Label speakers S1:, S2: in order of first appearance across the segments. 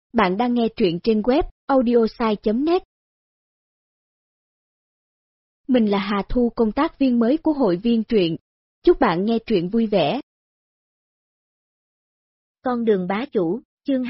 S1: Bạn đang nghe truyện trên web audiosai.net. Mình là Hà Thu, công tác viên mới của hội viên truyện. Chúc bạn nghe truyện vui vẻ.
S2: Con đường bá chủ, chương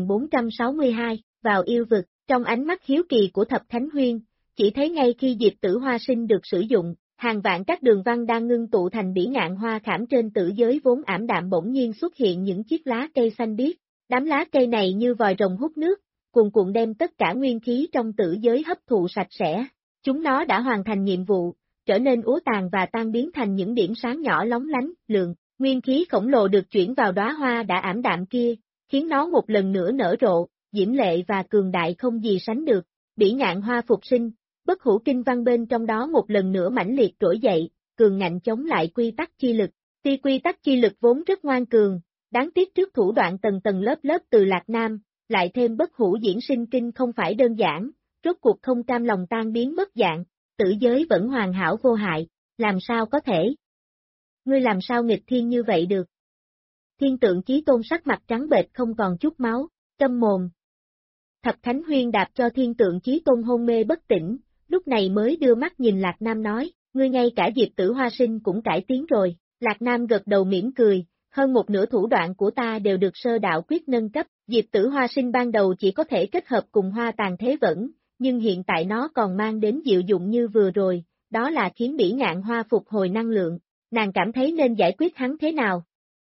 S2: 2462, vào yêu vực, trong ánh mắt hiếu kỳ của Thập Khánh Huyên, chỉ thấy ngay khi Diệp Tử Hoa Sinh được sử dụng, hàng vạn các đường văn đang ngưng tụ thành bỉ ngạn hoa khảm trên tử giới vốn ảm đạm bỗng nhiên xuất hiện những chiếc lá cây xanh biếc. Đám lá cây này như vòi rồng hút nước, cuồn cuộn đem tất cả nguyên khí trong tử giới hấp thụ sạch sẽ. Chúng nó đã hoàn thành nhiệm vụ, trở nên úa tàn và tan biến thành những điểm sáng nhỏ lóng lánh, lượng. Nguyên khí khổng lồ được chuyển vào đóa hoa đã ảm đạm kia, khiến nó một lần nữa nở rộ, diễm lệ và cường đại không gì sánh được. Bỉ ngạn hoa phục sinh, bất hủ kinh văn bên trong đó một lần nữa mãnh liệt trỗi dậy, cường ngạnh chống lại quy tắc chi lực. Tuy quy tắc chi lực vốn rất ngoan cường, đáng tiếc trước thủ đoạn tầng tầng lớp lớp từ Lạc Nam, lại thêm bất hủ diễn sinh kinh không phải đơn giản, rốt cuộc không cam lòng tan biến mất dạng, tử giới vẫn hoàn hảo vô hại, làm sao có thể? Ngươi làm sao nghịch thiên như vậy được? Thiên tượng Chí Tôn sắc mặt trắng bệch không còn chút máu, câm mồm. Thập Khánh Huyên đạp cho Thiên tượng Chí Tôn hôn mê bất tỉnh, lúc này mới đưa mắt nhìn Lạc Nam nói, ngươi ngay cả Diệp Tử Hoa Sinh cũng cải tiến rồi. Lạc Nam gật đầu mỉm cười, hơn một nửa thủ đoạn của ta đều được sơ đạo quyết nâng cấp. Diệp Tử Hoa Sinh ban đầu chỉ có thể kết hợp cùng hoa tàn thế vẫn, nhưng hiện tại nó còn mang đến diệu dụng như vừa rồi, đó là khiến bỉ ngạn hoa phục hồi năng lượng. Nàng cảm thấy nên giải quyết hắn thế nào?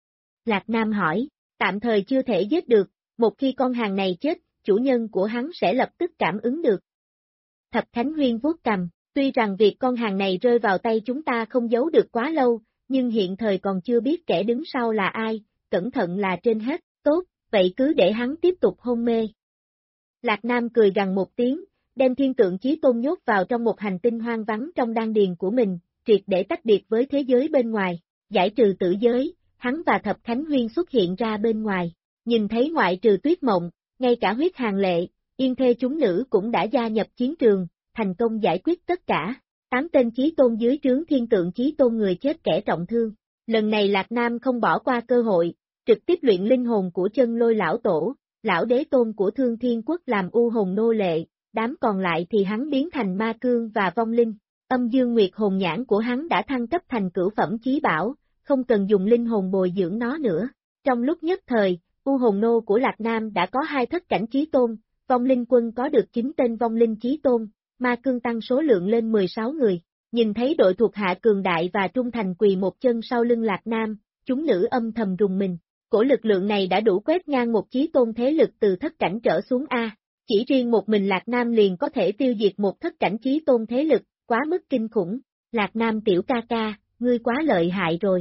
S2: Lạc Nam hỏi, tạm thời chưa thể giết được, một khi con hàng này chết, chủ nhân của hắn sẽ lập tức cảm ứng được. Thập Khánh Huyên vuốt cằm, tuy rằng việc con hàng này rơi vào tay chúng ta không giấu được quá lâu, nhưng hiện thời còn chưa biết kẻ đứng sau là ai, cẩn thận là trên hết, tốt, vậy cứ để hắn tiếp tục hôn mê. Lạc Nam cười gằn một tiếng, đem Thiên tượng Chí Tôn nhốt vào trong một hành tinh hoang vắng trong đan điền của mình, triệt để tách biệt với thế giới bên ngoài, giải trừ tử giới, hắn và Thập Khánh Huyên xuất hiện ra bên ngoài, nhìn thấy ngoại trừ Tuyết Mộng, ngay cả Huyết Hàng Lệ, Yên Thê chúng nữ cũng đã gia nhập chiến trường, thành công giải quyết tất cả. 8 tên Chí Tôn dưới trướng Thiên tượng Chí Tôn người chết kẻ trọng thương. Lần này Lạc Nam không bỏ qua cơ hội, trực tiếp luyện linh hồn của Chân Lôi lão tổ, lão đế tôn của Thương Thiên Quốc làm u hồn nô lệ, đám còn lại thì hắn biến thành ma cương và vong linh. Âm Dương Nguyệt hồn nhãn của hắn đã thăng cấp thành cửu phẩm chí bảo, không cần dùng linh hồn bồi dưỡng nó nữa. Trong lúc nhất thời, u hồn nô của Lạc Nam đã có 2 thất cảnh chí tôn, vong linh quân có được 9 tên vong linh chí tôn. Ma cương tăng số lượng lên 16 người, nhìn thấy đội thuộc hạ cường đại và trung thành quỳ một chân sau lưng Lạc Nam, chúng nữ âm thầm rùng mình, cổ lực lượng này đã đủ quét ngang một chí tôn thế lực từ thất cảnh trở xuống A, chỉ riêng một mình Lạc Nam liền có thể tiêu diệt một thất cảnh chí tôn thế lực, quá mức kinh khủng. Lạc Nam tiểu ca ca, ngươi quá lợi hại rồi.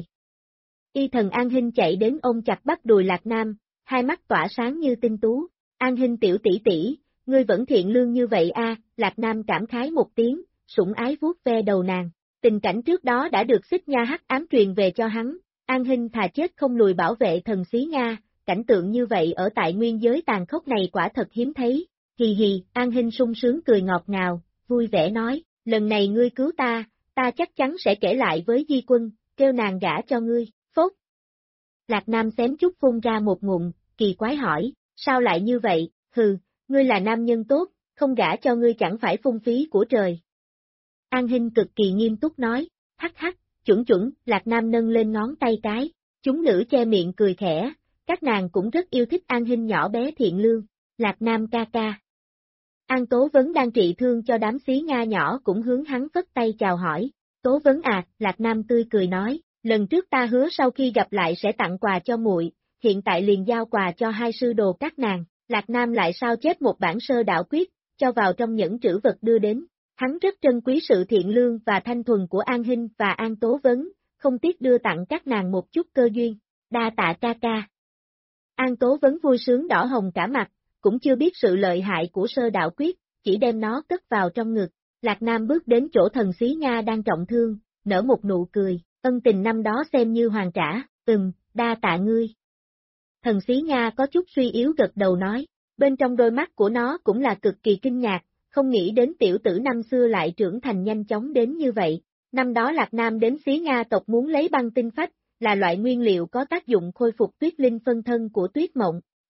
S2: Y thần An Hinh chạy đến ôm chặt bắt đùi Lạc Nam, hai mắt tỏa sáng như tinh tú, An Hinh tiểu tỷ tỷ, ngươi vẫn thiện lương như vậy a, Lạc Nam cảm khái một tiếng, sủng ái vuốt ve đầu nàng. Tình cảnh trước đó đã được Xích Nha hắc ám truyền về cho hắn, An Hinh thà chết không lùi bảo vệ thần xí Nga, cảnh tượng như vậy ở tại nguyên giới tàn khốc này quả thật hiếm thấy. Hì hì, An Hinh sung sướng cười ngọt ngào, vui vẻ nói, lần này ngươi cứu ta, ta chắc chắn sẽ kể lại với Di Quân, kêu nàng gả cho ngươi, phốt. Lạc Nam xém chút phun ra một ngụm, kỳ quái hỏi, sao lại như vậy, hừ. Ngươi là nam nhân tốt, không gả cho ngươi chẳng phải phung phí của trời. An Hinh cực kỳ nghiêm túc nói, hắc hắc, chuẩn, Lạc Nam nâng lên ngón tay cái, chúng nữ che miệng cười khẽ, các nàng cũng rất yêu thích An Hinh nhỏ bé thiện lương, Lạc Nam ca ca. An Tố Vấn đang trị thương cho đám xí Nga nhỏ cũng hướng hắn phất tay chào hỏi, Tố Vấn à, Lạc Nam tươi cười nói, lần trước ta hứa sau khi gặp lại sẽ tặng quà cho muội, hiện tại liền giao quà cho 2 sư đồ các nàng. Lạc Nam lại sao chép một bản sơ đạo quyết, cho vào trong nhẫn trữ vật đưa đến. Hắn rất trân quý sự thiện lương và thanh thuần của An Hinh và An Tố Vấn, không tiếc đưa tặng các nàng một chút cơ duyên. Đa tạ ca ca. An Tố Vấn vui sướng đỏ hồng cả mặt, cũng chưa biết sự lợi hại của sơ đạo quyết, chỉ đem nó cất vào trong ngực. Lạc Nam bước đến chỗ thần xí Nga đang trọng thương, nở một nụ cười, ân tình năm đó xem như hoàn trả, đa tạ ngươi. Thần xí Nga có chút suy yếu gật đầu nói, bên trong đôi mắt của nó cũng là cực kỳ kinh ngạc, không nghĩ đến tiểu tử năm xưa lại trưởng thành nhanh chóng đến như vậy. Năm đó Lạc Nam đến xí Nga tộc muốn lấy băng tinh phách, là loại nguyên liệu có tác dụng khôi phục tuyết linh phân thân của Tuyết Mộng.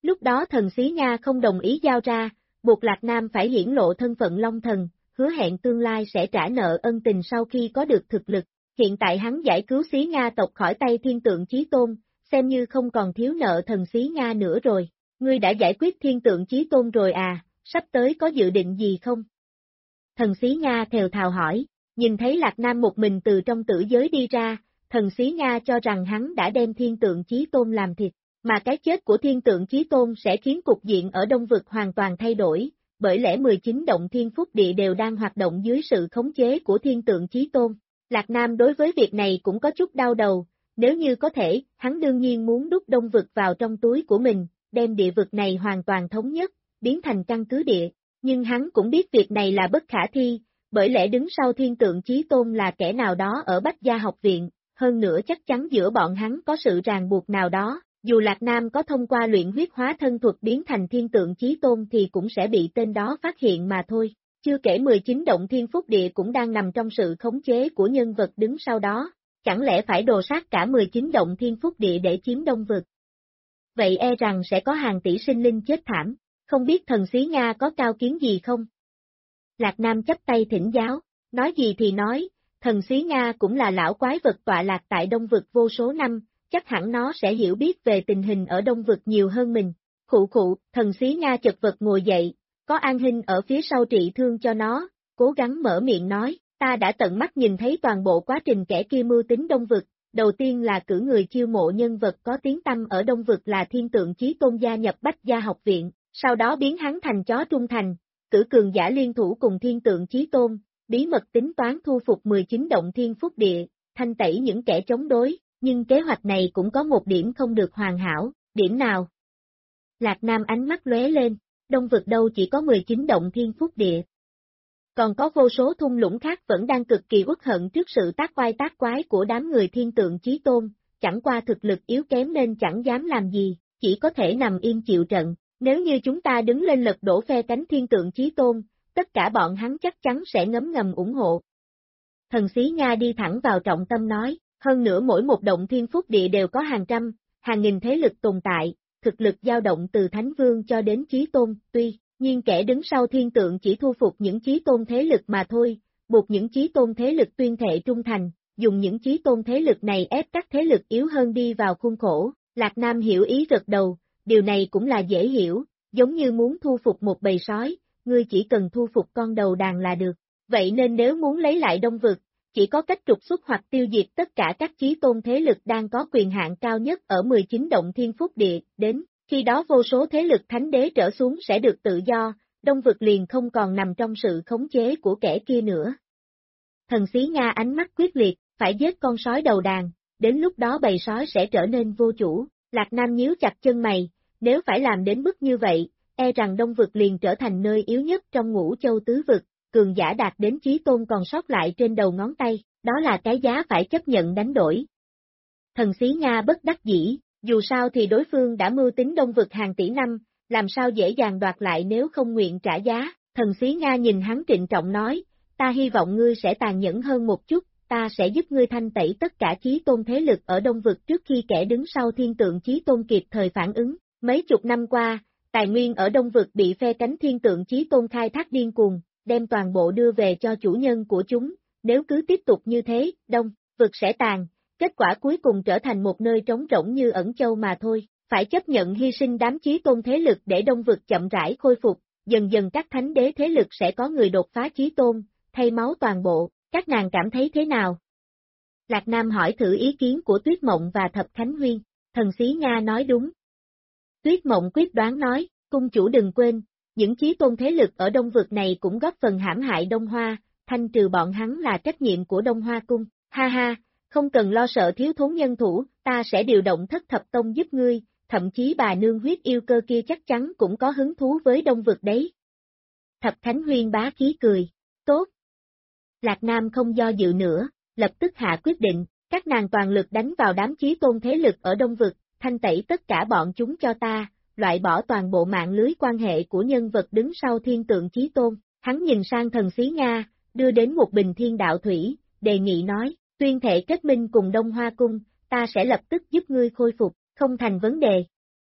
S2: Lúc đó thần Xí Nga không đồng ý giao ra, buộc Lạc Nam phải hiển lộ thân phận Long Thần, hứa hẹn tương lai sẽ trả nợ ân tình sau khi có được thực lực. Hiện tại hắn giải cứu Xí Nga tộc khỏi tay Thiên Tượng Chí Tôn, xem như không còn thiếu nợ thần Xí Nga nữa rồi. Ngươi đã giải quyết Thiên Tượng Chí Tôn rồi à, sắp tới có dự định gì không? Thần Xí Nga thều thào hỏi, nhìn thấy Lạc Nam một mình từ trong tử giới đi ra, thần Xí Nga cho rằng hắn đã đem Thiên Tượng Chí Tôn làm thịt, mà cái chết của Thiên Tượng Chí Tôn sẽ khiến cục diện ở Đông Vực hoàn toàn thay đổi, bởi lẽ 19 động thiên phúc địa đều đang hoạt động dưới sự khống chế của Thiên Tượng Chí Tôn. Lạc Nam đối với việc này cũng có chút đau đầu, nếu như có thể, hắn đương nhiên muốn đút Đông Vực vào trong túi của mình, đem địa vực này hoàn toàn thống nhất, biến thành căn cứ địa, nhưng hắn cũng biết việc này là bất khả thi, bởi lẽ đứng sau Thiên Tượng Chí Tôn là kẻ nào đó ở Bách Gia học viện, hơn nữa chắc chắn giữa bọn hắn có sự ràng buộc nào đó, dù Lạc Nam có thông qua luyện huyết hóa thân thuật biến thành Thiên Tượng Chí Tôn thì cũng sẽ bị tên đó phát hiện mà thôi. Chưa kể 19 động thiên phúc địa cũng đang nằm trong sự khống chế của nhân vật đứng sau đó, chẳng lẽ phải đồ sát cả 19 động thiên phúc địa để chiếm Đông Vực? Vậy e rằng sẽ có hàng tỷ sinh linh chết thảm, không biết thần Xí Nga có cao kiến gì không? Lạc Nam chắp tay thỉnh giáo, nói gì thì nói, thần Xí Nga cũng là lão quái vật tọa lạc tại Đông Vực vô số năm, chắc hẳn nó sẽ hiểu biết về tình hình ở Đông Vực nhiều hơn mình. Khụ khụ, thần Xí Nga chật vật ngồi dậy, có An Hinh ở phía sau trị thương cho nó, cố gắng mở miệng nói, ta đã tận mắt nhìn thấy toàn bộ quá trình kẻ kia mưu tính Đông Vực, đầu tiên là cử người chiêu mộ nhân vật có tiếng tăm ở Đông Vực là Thiên Tượng Chí Tôn gia nhập Bách Gia học viện, sau đó biến hắn thành chó trung thành, cử cường giả liên thủ cùng Thiên Tượng Chí Tôn, bí mật tính toán thu phục 19 động thiên phúc địa, thanh tẩy những kẻ chống đối, nhưng kế hoạch này cũng có một điểm không được hoàn hảo, điểm nào? Lạc Nam ánh mắt lóe lên. Đông Vực đâu chỉ có 19 động thiên phúc địa. Còn có vô số thung lũng khác vẫn đang cực kỳ uất hận trước sự tác oai tác quái của đám người Thiên Tượng Chí Tôn, chẳng qua thực lực yếu kém nên chẳng dám làm gì, chỉ có thể nằm im chịu trận. Nếu như chúng ta đứng lên lật đổ phe cánh Thiên Tượng Chí Tôn, tất cả bọn hắn chắc chắn sẽ ngấm ngầm ủng hộ. Thần Xí Nga đi thẳng vào trọng tâm nói, hơn nữa mỗi một động thiên phúc địa đều có hàng trăm, hàng nghìn thế lực tồn tại. Thực lực dao động từ Thánh Vương cho đến Chí Tôn, tuy nhiên kẻ đứng sau Thiên Tượng chỉ thu phục những Chí Tôn thế lực mà thôi, buộc những Chí Tôn thế lực tuyên thệ trung thành, dùng những Chí Tôn thế lực này ép các thế lực yếu hơn đi vào khuôn khổ. Lạc Nam hiểu ý gật đầu, điều này cũng là dễ hiểu, giống như muốn thu phục một bầy sói, ngươi chỉ cần thu phục con đầu đàn là được. Vậy nên nếu muốn lấy lại Đông Vực, chỉ có cách trục xuất hoặc tiêu diệt tất cả các Chí Tôn thế lực đang có quyền hạn cao nhất ở 19 động thiên phúc địa, đến khi đó vô số thế lực thánh đế trở xuống sẽ được tự do, Đông Vực liền không còn nằm trong sự khống chế của kẻ kia nữa. Thần Xí Nga ánh mắt quyết liệt, phải giết con sói đầu đàn, đến lúc đó bầy sói sẽ trở nên vô chủ. Lạc Nam nhíu chặt chân mày, nếu phải làm đến mức như vậy, e rằng Đông Vực liền trở thành nơi yếu nhất trong Ngũ Châu tứ vực. Cường giả đạt đến Chí Tôn còn sót lại trên đầu ngón tay, đó là cái giá phải chấp nhận đánh đổi. Thần Xí Nga bất đắc dĩ, dù sao thì đối phương đã mưu tính Đông Vực hàng tỷ năm, làm sao dễ dàng đoạt lại nếu không nguyện trả giá. Thần Xí Nga nhìn hắn trịnh trọng nói, ta hy vọng ngươi sẽ tàn nhẫn hơn một chút, ta sẽ giúp ngươi thanh tẩy tất cả Chí Tôn thế lực ở Đông Vực trước khi kẻ đứng sau Thiên Tượng Chí Tôn kịp thời phản ứng. Mấy chục năm qua, tài nguyên ở Đông Vực bị phe cánh Thiên Tượng Chí Tôn khai thác điên cuồng, đem toàn bộ đưa về cho chủ nhân của chúng, nếu cứ tiếp tục như thế, Đông Vực sẽ tàn, kết quả cuối cùng trở thành một nơi trống rỗng như Ẩn Châu mà thôi, phải chấp nhận hy sinh đám Chí Tôn thế lực để Đông Vực chậm rãi khôi phục, dần dần các thánh đế thế lực sẽ có người đột phá Chí Tôn, thay máu toàn bộ, các nàng cảm thấy thế nào? Lạc Nam hỏi thử ý kiến của Tuyết Mộng và Thập Khánh Huyên, thần Xí Nga nói đúng. Tuyết Mộng quyết đoán nói, cung chủ đừng quên, những Chí Tôn thế lực ở Đông Vực này cũng góp phần hãm hại Đông Hoa, thanh trừ bọn hắn là trách nhiệm của Đông Hoa cung, ha ha, không cần lo sợ thiếu thốn nhân thủ, ta sẽ điều động Thất Thập Tông giúp ngươi, thậm chí bà nương huyết yêu cơ kia chắc chắn cũng có hứng thú với Đông Vực đấy. Thập Khánh Huyên bá khí cười, tốt. Lạc Nam không do dự nữa, lập tức hạ quyết định, các nàng toàn lực đánh vào đám Chí Tôn thế lực ở Đông Vực, thanh tẩy tất cả bọn chúng cho ta. Loại bỏ toàn bộ mạng lưới quan hệ của nhân vật đứng sau Thiên Tượng Chí Tôn, hắn nhìn sang thần Xí Nga, đưa đến một bình thiên đạo thủy, đề nghị nói, tuyên thệ kết minh cùng Đông Hoa Cung, ta sẽ lập tức giúp ngươi khôi phục, không thành vấn đề.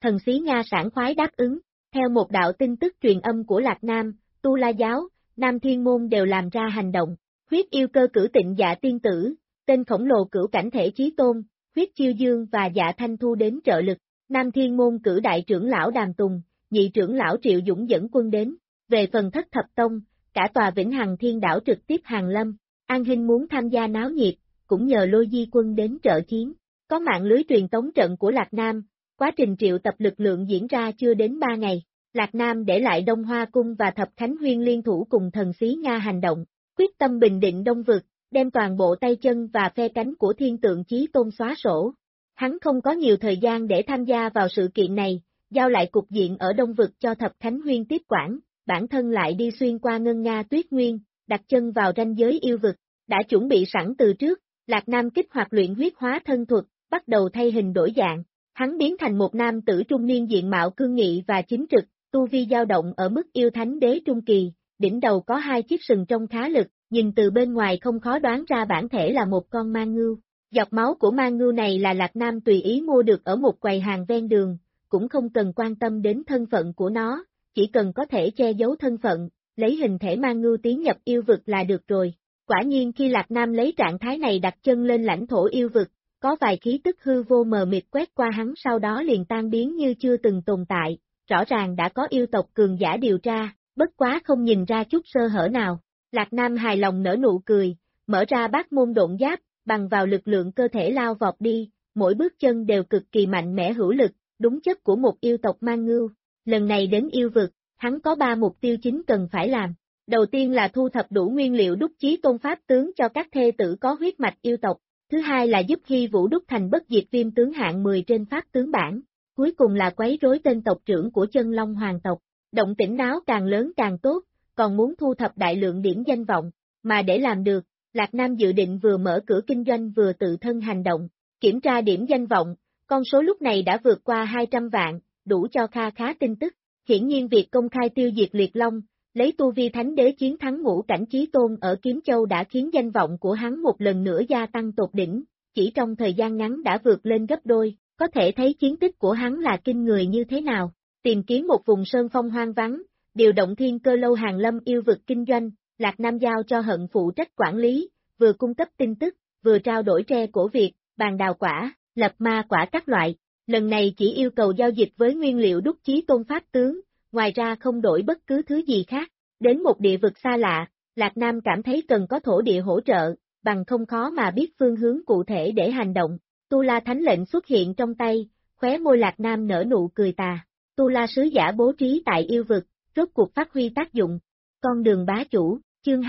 S2: Thần Xí Nga sảng khoái đáp ứng, theo một đạo tin tức truyền âm của Lạc Nam, Tu La Giáo, Nam Thiên Môn đều làm ra hành động, huyết yêu cơ cử Tịnh Dạ Tiên Tử, tên khổng lồ cửu cảnh thể chí tôn, huyết chiêu dương và Dạ Thanh Thu đến trợ lực, Nam Thiên Môn cử đại trưởng lão Đàm Tùng, nhị trưởng lão Triệu Dũng dẫn quân đến, về phần Thất Thập Tông, cả tòa Vĩnh Hằng Thiên Đảo trực tiếp hàng lâm, An Hinh muốn tham gia náo nhiệt, cũng nhờ Lôi Di quân đến trợ chiến, có mạng lưới truyền tống trận của Lạc Nam, quá trình triệu tập lực lượng diễn ra chưa đến 3 ngày, Lạc Nam để lại Đông Hoa Cung và Thập Khánh Huyên liên thủ cùng Thần Xí Nga hành động, quyết tâm bình định Đông Vực, đem toàn bộ tay chân và phe cánh của Thiên Tượng Chí Tôn xóa sổ. Hắn không có nhiều thời gian để tham gia vào sự kiện này, giao lại cục diện ở Đông Vực cho Thập Khánh Huyên tiếp quản, bản thân lại đi xuyên qua Ngân Nga Tuyết Nguyên, đặt chân vào ranh giới yêu vực, đã chuẩn bị sẵn từ trước, Lạc Nam kích hoạt luyện huyết hóa thân thuật, bắt đầu thay hình đổi dạng, hắn biến thành một nam tử trung niên diện mạo cương nghị và chính trực, tu vi dao động ở mức yêu thánh đế trung kỳ, đỉnh đầu có 2 chiếc sừng trông khá lực, nhìn từ bên ngoài không khó đoán ra bản thể là một con ma ngưu. Giọt máu của ma ngưu này là Lạc Nam tùy ý mua được ở một quầy hàng ven đường, cũng không cần quan tâm đến thân phận của nó, chỉ cần có thể che giấu thân phận, lấy hình thể ma ngưu tiến nhập yêu vực là được rồi. Quả nhiên khi Lạc Nam lấy trạng thái này đặt chân lên lãnh thổ yêu vực, có vài khí tức hư vô mờ mịt quét qua hắn sau đó liền tan biến như chưa từng tồn tại, rõ ràng đã có yêu tộc cường giả điều tra, bất quá không nhìn ra chút sơ hở nào. Lạc Nam hài lòng nở nụ cười, mở ra bát môn độn giáp, bằng vào lực lượng cơ thể lao vọt đi, mỗi bước chân đều cực kỳ mạnh mẽ hữu lực, đúng chất của một yêu tộc man ngưu. Lần này đến yêu vực, hắn có 3 mục tiêu chính cần phải làm. Đầu tiên là thu thập đủ nguyên liệu đúc chí tôn pháp tướng cho các thê tử có huyết mạch yêu tộc. Thứ hai là giúp Hy Vũ đúc thành bất diệt viêm tướng hạng 10 trên pháp tướng bảng. Cuối cùng là quấy rối tên tộc trưởng của chân long hoàng tộc. Động tĩnh náo càng lớn càng tốt, còn muốn thu thập đại lượng điểm danh vọng. Mà để làm được, Lạc Nam dự định vừa mở cửa kinh doanh vừa tự thân hành động. Kiểm tra điểm danh vọng, con số lúc này đã vượt qua 200 vạn, đủ cho kha khá tin tức. Hiển nhiên việc công khai tiêu diệt Liệt Long, lấy tu vi thánh đế chiến thắng ngũ cảnh chí tôn ở Kiếm Châu đã khiến danh vọng của hắn một lần nữa gia tăng tột đỉnh, chỉ trong thời gian ngắn đã vượt lên gấp đôi, có thể thấy chiến tích của hắn là kinh người như thế nào. Tìm kiếm một vùng sơn phong hoang vắng, điều động Thiên Cơ Lâu hàng lâm yêu vực kinh doanh, Lạc Nam giao cho Hận phụ trách quản lý, vừa cung cấp tin tức, vừa trao đổi tre cổ Việt, bàn đào quả, lập ma quả các loại. Lần này chỉ yêu cầu giao dịch với nguyên liệu đúc chí tôn pháp tướng, ngoài ra không đổi bất cứ thứ gì khác. Đến một địa vực xa lạ, Lạc Nam cảm thấy cần có thổ địa hỗ trợ, bằng không khó mà biết phương hướng cụ thể để hành động. Tu La Thánh lệnh xuất hiện trong tay, khóe môi Lạc Nam nở nụ cười tà. Tu La sứ giả bố trí tại yêu vực, rốt cuộc phát huy tác dụng. Con đường bá chủ, chương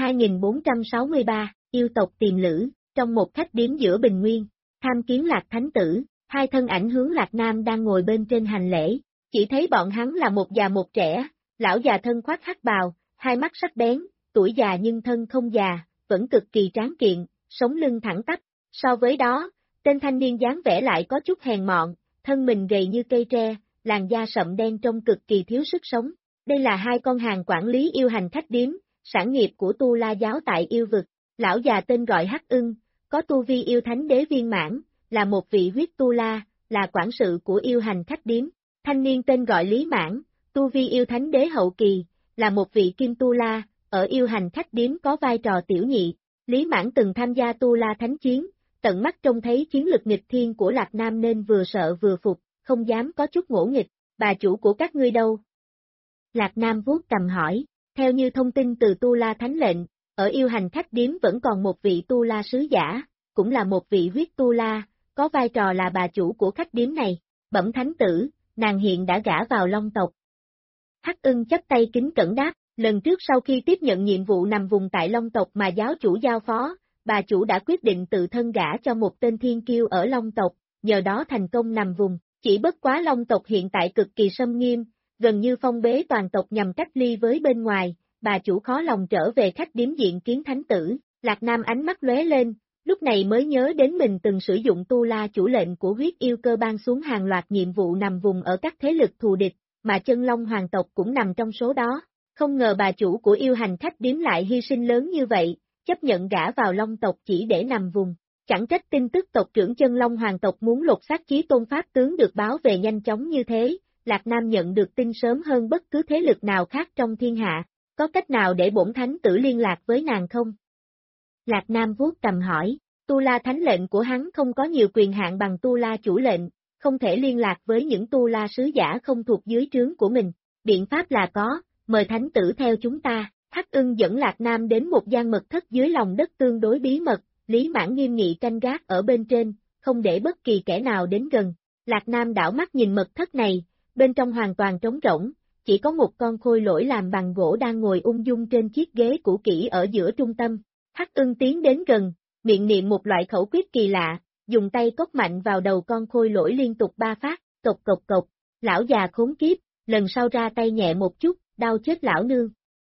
S2: 2463, yêu tộc tìm lữ, trong một khách điếm giữa Bình Nguyên, tham kiến Lạc Thánh tử, 2 thân ảnh hướng Lạc Nam đang ngồi bên trên hành lễ, chỉ thấy bọn hắn là một già một trẻ, lão già thân khoác hắc bào, 2 mắt sắc bén, tuổi già nhưng thân không già, vẫn cực kỳ tráng kiện, sống lưng thẳng tắp. So với đó, tên thanh niên dáng vẻ lại có chút hèn mọn, thân mình gầy như cây tre, làn da sậm đen trông cực kỳ thiếu sức sống. Đây là 2 con hàng quản lý yêu hành khách điếm, sản nghiệp của Tu La giáo tại yêu vực. Lão già tên gọi Hắc Ưng, có tu vi yêu thánh đế viên mãn, là một vị huyết Tu La, là quản sự của yêu hành khách điếm. Thanh niên tên gọi Lý Mãn, tu vi yêu thánh đế hậu kỳ, là một vị kim Tu La, ở yêu hành khách điếm có vai trò tiểu nhị. Lý Mãn từng tham gia Tu La thánh chiến, tận mắt trông thấy chiến lực nghịch thiên của Lạc Nam nên vừa sợ vừa phục, không dám có chút ngỗ nghịch. Bà chủ của các ngươi đâu? Lạc Nam vuốt cầm hỏi, theo như thông tin từ Tu La thánh lệnh, ở yêu hành khách điếm vẫn còn một vị Tu La sứ giả, cũng là một vị huyết Tu La, có vai trò là bà chủ của khách điếm này. Bẩm thánh tử, nàng hiện đã gả vào Long tộc. Hắc Ưng chắp tay kính cẩn đáp, lần trước sau khi tiếp nhận nhiệm vụ nằm vùng tại Long tộc mà giáo chủ giao phó, bà chủ đã quyết định tự thân gả cho một tên thiên kiêu ở Long tộc, nhờ đó thành công nằm vùng. Chỉ bất quá Long tộc hiện tại cực kỳ xâm nghiêm, gần như phong bế toàn tộc nhằm cách ly với bên ngoài, bà chủ khó lòng trở về khách điếm diện kiến thánh tử. Lạc Nam ánh mắt lóe lên, lúc này mới nhớ đến mình từng sử dụng Tu La chủ lệnh của huyết yêu cơ ban xuống hàng loạt nhiệm vụ nằm vùng ở các thế lực thù địch, mà chân long hoàng tộc cũng nằm trong số đó. Không ngờ bà chủ của yêu hành khách điếm lại hy sinh lớn như vậy, chấp nhận gả vào Long tộc chỉ để nằm vùng. Chẳng trách tin tức tộc trưởng chân Long Hoàng tộc muốn lột xác Chí Tôn Pháp tướng được báo về nhanh chóng như thế, Lạc Nam nhận được tin sớm hơn bất cứ thế lực nào khác trong thiên hạ, có cách nào để bổn thánh tử liên lạc với nàng không? Lạc Nam vuốt cầm hỏi, Tu La thánh lệnh của hắn không có nhiều quyền hạn bằng Tu La chủ lệnh, không thể liên lạc với những Tu La sứ giả không thuộc dưới trướng của mình, biện pháp là có, mời thánh tử theo chúng ta. Hắc Ưng dẫn Lạc Nam đến một gian mật thất dưới lòng đất tương đối bí mật, Lý Mãn nghiêm nghị canh gác ở bên trên, không để bất kỳ kẻ nào đến gần. Lạc Nam đảo mắt nhìn mật thất này, bên trong hoàn toàn trống rỗng, chỉ có một con khôi lỗi làm bằng gỗ đang ngồi ung dung trên chiếc ghế cũ kỹ ở giữa trung tâm. Hắc Ưng tiến đến gần, miệng niệm một loại khẩu quyết kỳ lạ, dùng tay cốc mạnh vào đầu con khôi lỗi liên tục 3 phát, cộc cộc cộc, lão già khốn kiếp, lần sau ra tay nhẹ một chút, đau chết lão nương.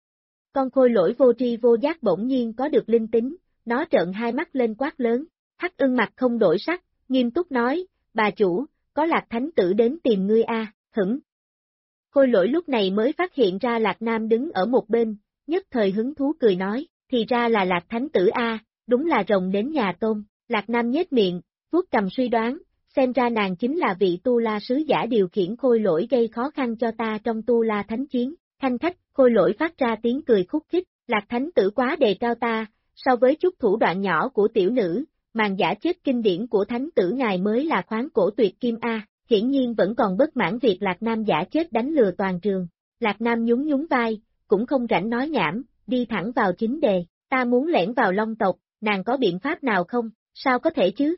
S2: Con khôi lỗi vô tri vô giác bỗng nhiên có được linh tính, nó trợn hai mắt lên quát lớn, Hắc Ưng mặt không đổi sắc, nghiêm túc nói, bà chủ, có Lạc thánh tử đến tìm ngươi a, hửng. Khôi lỗi lúc này mới phát hiện ra Lạc Nam đứng ở một bên, nhất thời hứng thú cười nói, thì ra là Lạc thánh tử a, đúng là rồng đến nhà tôm. Lạc Nam nhếch miệng, vuốt cầm suy đoán, xem ra nàng chính là vị Tu La sứ giả điều khiển khôi lỗi gây khó khăn cho ta trong Tu La thánh chiến. Khanh khách, khôi lỗi phát ra tiếng cười khúc khích, Lạc thánh tử quá đề cao ta, so với chút thủ đoạn nhỏ của tiểu nữ, màn giả chết kinh điển của thánh tử ngài mới là khoáng cổ tuyệt kim a. Hiển nhiên vẫn còn bất mãn việc Lạc Nam giả chết đánh lừa toàn trường. Lạc Nam nhún nhún vai, cũng không rảnh nói nhảm, đi thẳng vào chính đề, ta muốn lẻn vào Long tộc, nàng có biện pháp nào không, sao có thể chứ?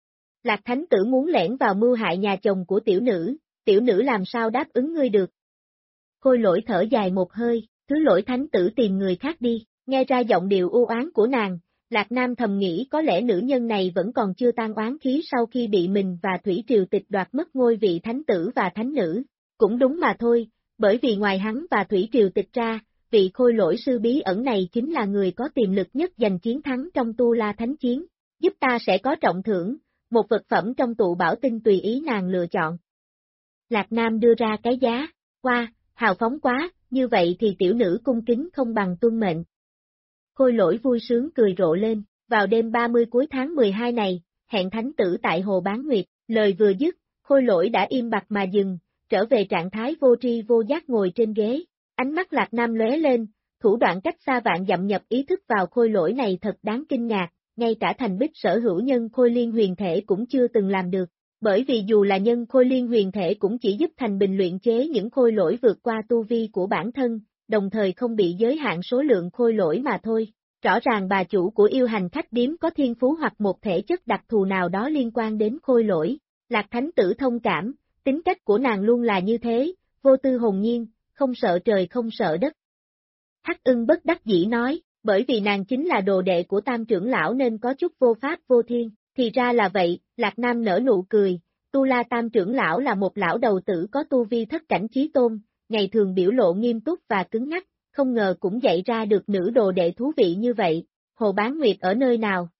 S2: Lạc thánh tử muốn lẻn vào mưu hại nhà chồng của tiểu nữ làm sao đáp ứng ngươi được? Khôi lỗi thở dài một hơi, thứ lỗi thánh tử tìm người khác đi, nghe ra giọng điệu u oán của nàng, Lạc Nam thầm nghĩ có lẽ nữ nhân này vẫn còn chưa tan oán khí sau khi bị mình và Thủy Triều Tịch đoạt mất ngôi vị thánh tử và thánh nữ. Cũng đúng mà thôi, bởi vì ngoài hắn và Thủy Triều Tịch ra, vị khôi lỗi sư bí ẩn này chính là người có tiềm lực nhất giành chiến thắng trong Tu La thánh chiến, giúp ta sẽ có trọng thưởng, một vật phẩm trong tụ bảo tinh tùy ý nàng lựa chọn. Lạc Nam đưa ra cái giá, qua, hào phóng quá, như vậy thì tiểu nữ cung kính không bằng tuân mệnh. Khôi lỗi vui sướng cười rộ lên, vào đêm 30 cuối tháng 12 này, hẹn thánh tử tại Hồ Bán Nguyệt, lời vừa dứt, khôi lỗi đã im bặt mà dừng, trở về trạng thái vô tri vô giác ngồi trên ghế, ánh mắt Lạc Nam lóe lên, thủ đoạn cách xa vạn dặm nhập ý thức vào khôi lỗi này thật đáng kinh ngạc, ngay cả thành bích sở hữu nhân khôi liên huyền thể cũng chưa từng làm được, bởi vì dù là nhân khôi liên huyền thể cũng chỉ giúp thành bình luyện chế những khôi lỗi vượt qua tu vi của bản thân, đồng thời không bị giới hạn số lượng khôi lỗi mà thôi. Rõ ràng bà chủ của yêu hành khách điếm có thiên phú hoặc một thể chất đặc thù nào đó liên quan đến khôi lỗi. Lạc thánh tử thông cảm, tính cách của nàng luôn là như thế, vô tư hồn nhiên, không sợ trời không sợ đất. Hắc Ưng bất đắc dĩ nói, bởi vì nàng chính là đồ đệ của Tam trưởng lão nên có chút vô pháp vô thiên, thì ra là vậy, Lạc Nam nở nụ cười, Tu La Tam trưởng lão là một lão đầu tử có tu vi thất cảnh chí tôn, ngày thường biểu lộ nghiêm túc và cứng nhắc, không ngờ cũng dạy ra được nữ đồ đệ thú vị như vậy, Hồ Bán Nguyệt ở nơi nào?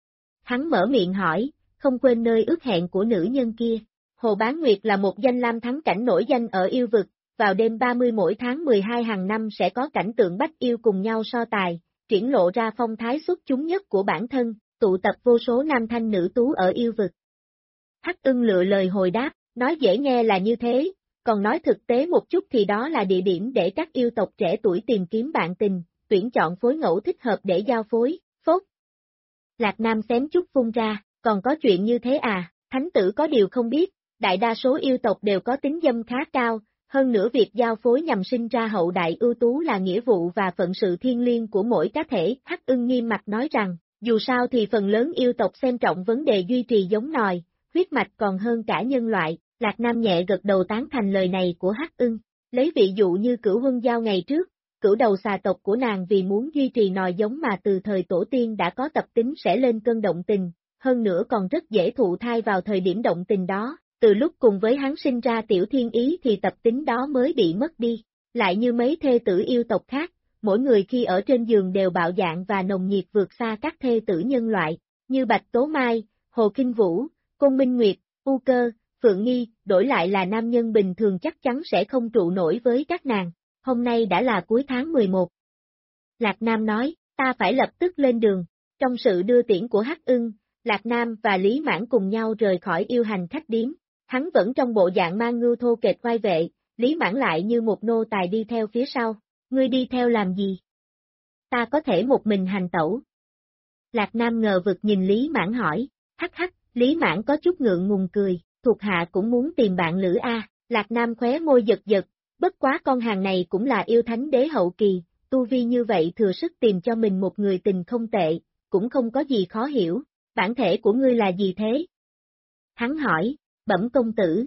S2: Hắn mở miệng hỏi, không quên nơi ước hẹn của nữ nhân kia. Hồ Bán Nguyệt là một danh lam thắng cảnh nổi danh ở yêu vực, vào đêm 30 mỗi tháng 12 hàng năm sẽ có cảnh tượng bách yêu cùng nhau so tài, triển lộ ra phong thái xuất chúng nhất của bản thân, tụ tập vô số nam thanh nữ tú ở yêu vực. Hắc Ưng lựa lời hồi đáp, nói dễ nghe là như thế, còn nói thực tế một chút thì đó là địa điểm để các yêu tộc trẻ tuổi tìm kiếm bạn tình, tuyển chọn phối ngẫu thích hợp để giao phối, phốt. Lạc Nam xém chút phun ra, còn có chuyện như thế à, thánh tử có điều không biết, đại đa số yêu tộc đều có tính dâm khá cao, hơn nữa việc giao phối nhằm sinh ra hậu đại ưu tú là nghĩa vụ và phận sự thiêng liêng của mỗi cá thể. Hắc Ưng nghiêm mặt nói rằng, dù sao thì phần lớn yêu tộc xem trọng vấn đề duy trì giống nòi, huyết mạch còn hơn cả nhân loại. Lạc Nam nhẹ gật đầu tán thành lời này của Hắc Ưng, lấy ví dụ như Cửu Huân Giao ngày trước, cửu đầu xà tộc của nàng vì muốn duy trì nòi giống mà từ thời tổ tiên đã có tập tính sẽ lên cơn động tình, hơn nữa còn rất dễ thụ thai vào thời điểm động tình đó, từ lúc cùng với hắn sinh ra tiểu thiên ý thì tập tính đó mới bị mất đi, lại như mấy thê tử yêu tộc khác, mỗi người khi ở trên giường đều bạo dạn và nồng nhiệt vượt xa các thê tử nhân loại, như Bạch Tố Mai, Hồ Kinh Vũ, Côn Minh Nguyệt, U Cơ, Phượng Nghi, đổi lại là nam nhân bình thường chắc chắn sẽ không trụ nổi với các nàng, hôm nay đã là cuối tháng 11. Lạc Nam nói, ta phải lập tức lên đường, trong sự đưa tiễn của Hắc Ưng, Lạc Nam và Lý Mãn cùng nhau rời khỏi yêu hành khách điếm. Hắn vẫn trong bộ dạng mang ngưu thô kệch quay vệ, Lý Mãn lại như một nô tài đi theo phía sau. Ngươi đi theo làm gì? Ta có thể một mình hành tẩu. Lạc Nam ngờ vực nhìn Lý Mãn hỏi, hắc hắc, Lý Mãn có chút ngượng ngùng cười, thuộc hạ cũng muốn tìm bạn lữ a. Lạc Nam khóe môi giật giật, bất quá con hàng này cũng là yêu thánh đế hậu kỳ, tu vi như vậy thừa sức tìm cho mình một người tình không tệ, cũng không có gì khó hiểu, bản thể của ngươi là gì thế? Hắn hỏi, Bẩm công tử.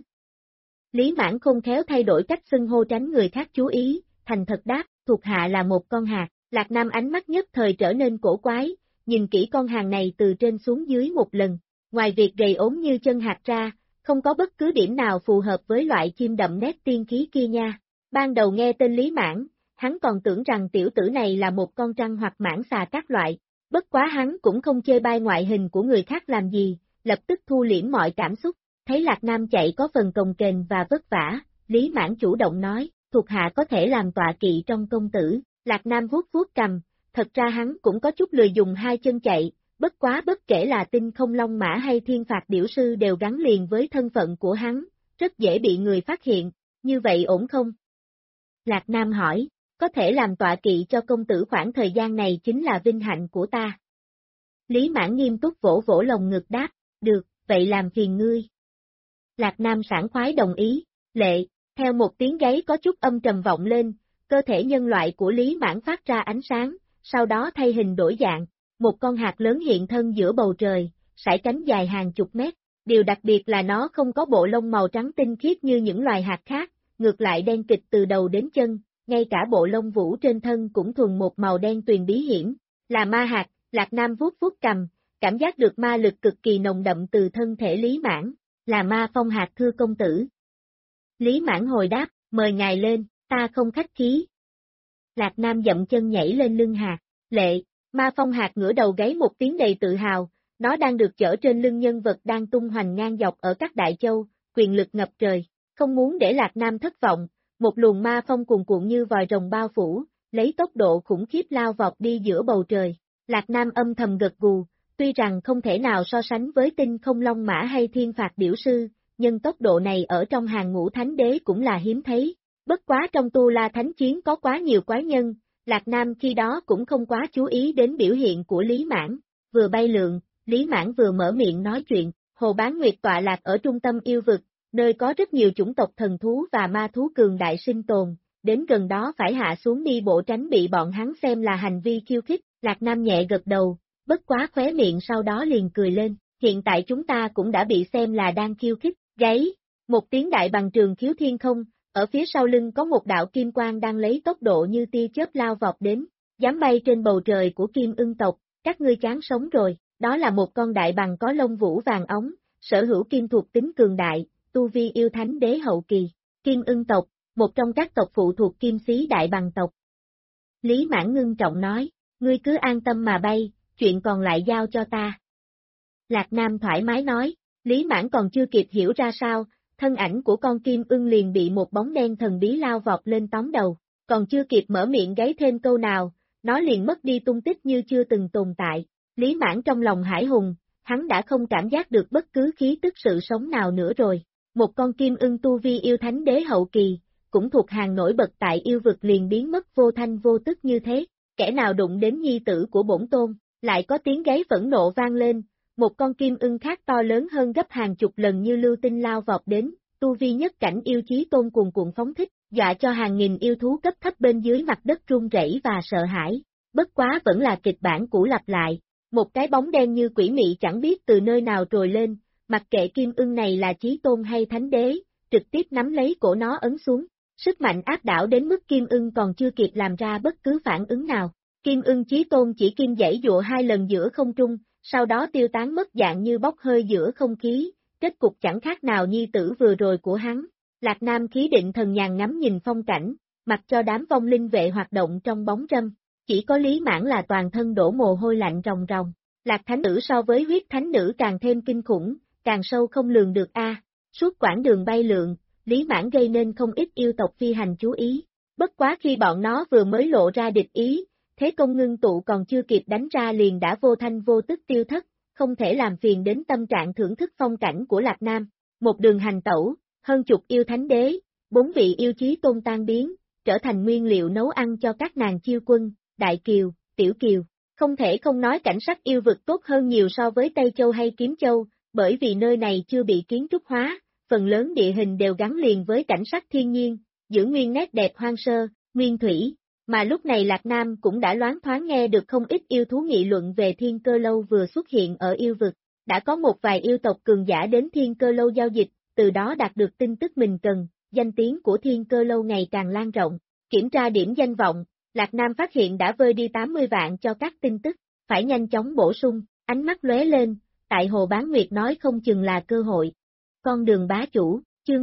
S2: Lý Mãn khôn khéo thay đổi cách xưng hô tránh người khác chú ý, thành thật đáp, thuộc hạ là một con hạt. Lạc Nam ánh mắt nhất thời trở nên cổ quái, nhìn kỹ con hàng này từ trên xuống dưới một lần, ngoài việc gầy ốm như chân hạt ra, không có bất cứ điểm nào phù hợp với loại chim đậm nét tiên khí kia nha. Ban đầu nghe tên Lý Mãn, hắn còn tưởng rằng tiểu tử này là một con trăng hoặc mãng xà các loại, bất quá hắn cũng không chê bai ngoại hình của người khác làm gì, lập tức thu liễm mọi cảm xúc, thấy Lạc Nam chạy có phần cồng kềnh và vất vả, Lý Mãn chủ động nói, thuộc hạ có thể làm tọa kỵ trong công tử. Lạc Nam vuốt vuốt cầm, thật ra hắn cũng có chút lười dùng hai chân chạy, bất quá bất kể là tinh không long mã hay thiên phạt điểu sư đều gắn liền với thân phận của hắn, rất dễ bị người phát hiện, như vậy ổn không? Lạc Nam hỏi, có thể làm tọa kỵ cho công tử khoảng thời gian này chính là vinh hạnh của ta. Lý Mãn nghiêm túc vỗ vỗ lồng ngực đáp, được, vậy làm phiền ngươi. Lạc Nam sảng khoái đồng ý, lệ, theo một tiếng gáy có chút âm trầm vọng lên, cơ thể nhân loại của Lý Mãn phát ra ánh sáng, sau đó thay hình đổi dạng, một con hạt lớn hiện thân giữa bầu trời, sải cánh dài hàng chục mét, điều đặc biệt là nó không có bộ lông màu trắng tinh khiết như những loài hạt khác, ngược lại đen kịt từ đầu đến chân, ngay cả bộ lông vũ trên thân cũng thuần một màu đen tuyền bí hiểm, là ma hạt. Lạc Nam vuốt vuốt cầm, cảm giác được ma lực cực kỳ nồng đậm từ thân thể Lý Mãn, là ma phong hạt thưa công tử. Lý Mãn hồi đáp, mời ngài lên, ta không khách khí. Lạc Nam dậm chân nhảy lên lưng hạt, lệ, ma phong hạt ngửa đầu gáy một tiếng đầy tự hào, nó đang được chở trên lưng nhân vật đang tung hoành ngang dọc ở các đại châu, quyền lực ngập trời, không muốn để Lạc Nam thất vọng, một luồng ma phong cuồn cuộn như vòi rồng bao phủ, lấy tốc độ khủng khiếp lao vọt đi giữa bầu trời. Lạc Nam âm thầm gật gù, tuy rằng không thể nào so sánh với tinh không long mã hay thiên phạt điểu sư, nhưng tốc độ này ở trong hàng ngũ thánh đế cũng là hiếm thấy. Bất quá trong Tu La Thánh Chiến có quá nhiều quái nhân, Lạc Nam khi đó cũng không quá chú ý đến biểu hiện của Lý Mãn, vừa bay lượn, Lý Mãn vừa mở miệng nói chuyện, Hồ Bán Nguyệt tọa lạc ở trung tâm yêu vực, nơi có rất nhiều chủng tộc thần thú và ma thú cường đại sinh tồn, đến gần đó phải hạ xuống đi bộ tránh bị bọn hắn xem là hành vi khiêu khích, Lạc Nam nhẹ gật đầu, bất quá khóe miệng sau đó liền cười lên, hiện tại chúng ta cũng đã bị xem là đang khiêu khích, gáy, một tiếng đại bằng trường khiếu thiên không, ở phía sau lưng có một đạo kim quang đang lấy tốc độ như tia chớp lao vọt đến, dám bay trên bầu trời của Kim Ưng tộc, các ngươi chán sống rồi, đó là một con đại bằng có lông vũ vàng óng, sở hữu kim thuộc tính cường đại, tu vi yêu thánh đế hậu kỳ, Kim Ưng tộc, một trong các tộc phụ thuộc Kim Xí đại bằng tộc. Lý Mãn ngưng trọng nói, ngươi cứ an tâm mà bay, chuyện còn lại giao cho ta. Lạc Nam thoải mái nói, Lý Mãn còn chưa kịp hiểu ra sao, thân ảnh của con Kim Ưng liền bị một bóng đen thần bí lao vọt lên tóm đầu, còn chưa kịp mở miệng gáy thêm câu nào, nó liền mất đi tung tích như chưa từng tồn tại. Lý Mãn trong lòng hải hùng, hắn đã không cảm giác được bất cứ khí tức sự sống nào nữa rồi. Một con Kim Ưng tu vi yêu thánh đế hậu kỳ, cũng thuộc hàng nổi bật tại yêu vực liền biến mất vô thanh vô tức như thế, kẻ nào đụng đến nhi tử của bổn tôn, lại có tiếng gáy phẫn nộ vang lên, một con Kim Ưng khác to lớn hơn gấp hàng chục lần như lưu tinh lao vọt đến, tu vi nhất cảnh yêu chí tôn cuồn cuộn phóng thích, dọa cho hàng nghìn yêu thú cấp thấp bên dưới mặt đất run rẩy và sợ hãi, bất quá vẫn là kịch bản cũ lặp lại, một cái bóng đen như quỷ mị chẳng biết từ nơi nào trồi lên, mặc kệ Kim Ưng này là chí tôn hay thánh đế, trực tiếp nắm lấy cổ nó ấn xuống, sức mạnh áp đảo đến mức Kim Ưng còn chưa kịp làm ra bất cứ phản ứng nào, Kim Ưng chí tôn chỉ kim giãy dụa hai lần giữa không trung, sau đó tiêu tán mất dạng như bốc hơi giữa không khí, kết cục chẳng khác nào nhi tử vừa rồi của hắn. Lạc Nam khí định thần nhàn ngắm nhìn phong cảnh, mặc cho đám vong linh vệ hoạt động trong bóng râm, chỉ có Lý Mãn là toàn thân đổ mồ hôi lạnh ròng ròng. Lạc Thánh Nữ so với huyết thánh nữ càng thêm kinh khủng, càng sâu không lường được a. Suốt quãng đường bay lượn, Lý Mãn gây nên không ít yêu tộc phi hành chú ý. Bất quá khi bọn nó vừa mới lộ ra địch ý, thế công ngưng tụ còn chưa kịp đánh ra liền đã vô thanh vô tức tiêu thất, không thể làm phiền đến tâm trạng thưởng thức phong cảnh của Lạc Nam. Một đường hành tẩu, hơn chục yêu thánh đế, 4 vị yêu chí tôn tan biến, trở thành nguyên liệu nấu ăn cho các nàng chiêu quân, Đại Kiều, Tiểu Kiều. Không thể không nói cảnh sắc yêu vực tốt hơn nhiều so với Tây Châu hay Kiếm Châu, bởi vì nơi này chưa bị kiến trúc hóa, phần lớn địa hình đều gắn liền với cảnh sắc thiên nhiên, giữ nguyên nét đẹp hoang sơ, nguyên thủy. Mà lúc này Lạc Nam cũng đã loáng thoáng nghe được không ít yêu thú nghị luận về Thiên Cơ Lâu vừa xuất hiện ở yêu vực. Đã có một vài yêu tộc cường giả đến Thiên Cơ Lâu giao dịch, từ đó đạt được tin tức mình cần, danh tiếng của Thiên Cơ Lâu ngày càng lan rộng. Kiểm tra điểm danh vọng, Lạc Nam phát hiện đã vơi đi 80 vạn cho các tin tức, phải nhanh chóng bổ sung, ánh mắt lóe lên, tại Hồ Bán Nguyệt nói không chừng là cơ hội. Con đường bá chủ, chương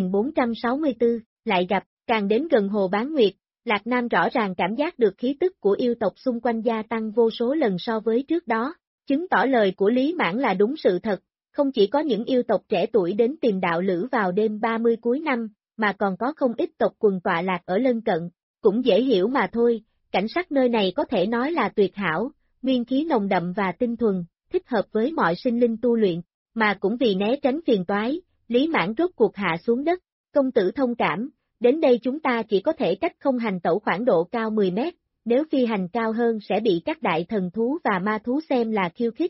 S2: 2464, lại gặp, càng đến gần Hồ Bán Nguyệt, Lạc Nam rõ ràng cảm giác được khí tức của yêu tộc xung quanh gia tăng vô số lần so với trước đó, chứng tỏ lời của Lý Mãn là đúng sự thật, không chỉ có những yêu tộc trẻ tuổi đến tìm đạo lữ vào đêm 30 cuối năm, mà còn có không ít tộc quần tọa lạc ở lân cận, cũng dễ hiểu mà thôi, cảnh sắc nơi này có thể nói là tuyệt hảo, nguyên khí nồng đậm và tinh thuần, thích hợp với mọi sinh linh tu luyện, mà cũng vì né tránh phiền toái, Lý Mãn rốt cuộc hạ xuống đất, công tử thông cảm, đến đây chúng ta chỉ có thể cách không hành tẩu khoảng độ cao 10 mét, nếu phi hành cao hơn sẽ bị các đại thần thú và ma thú xem là khiêu khích.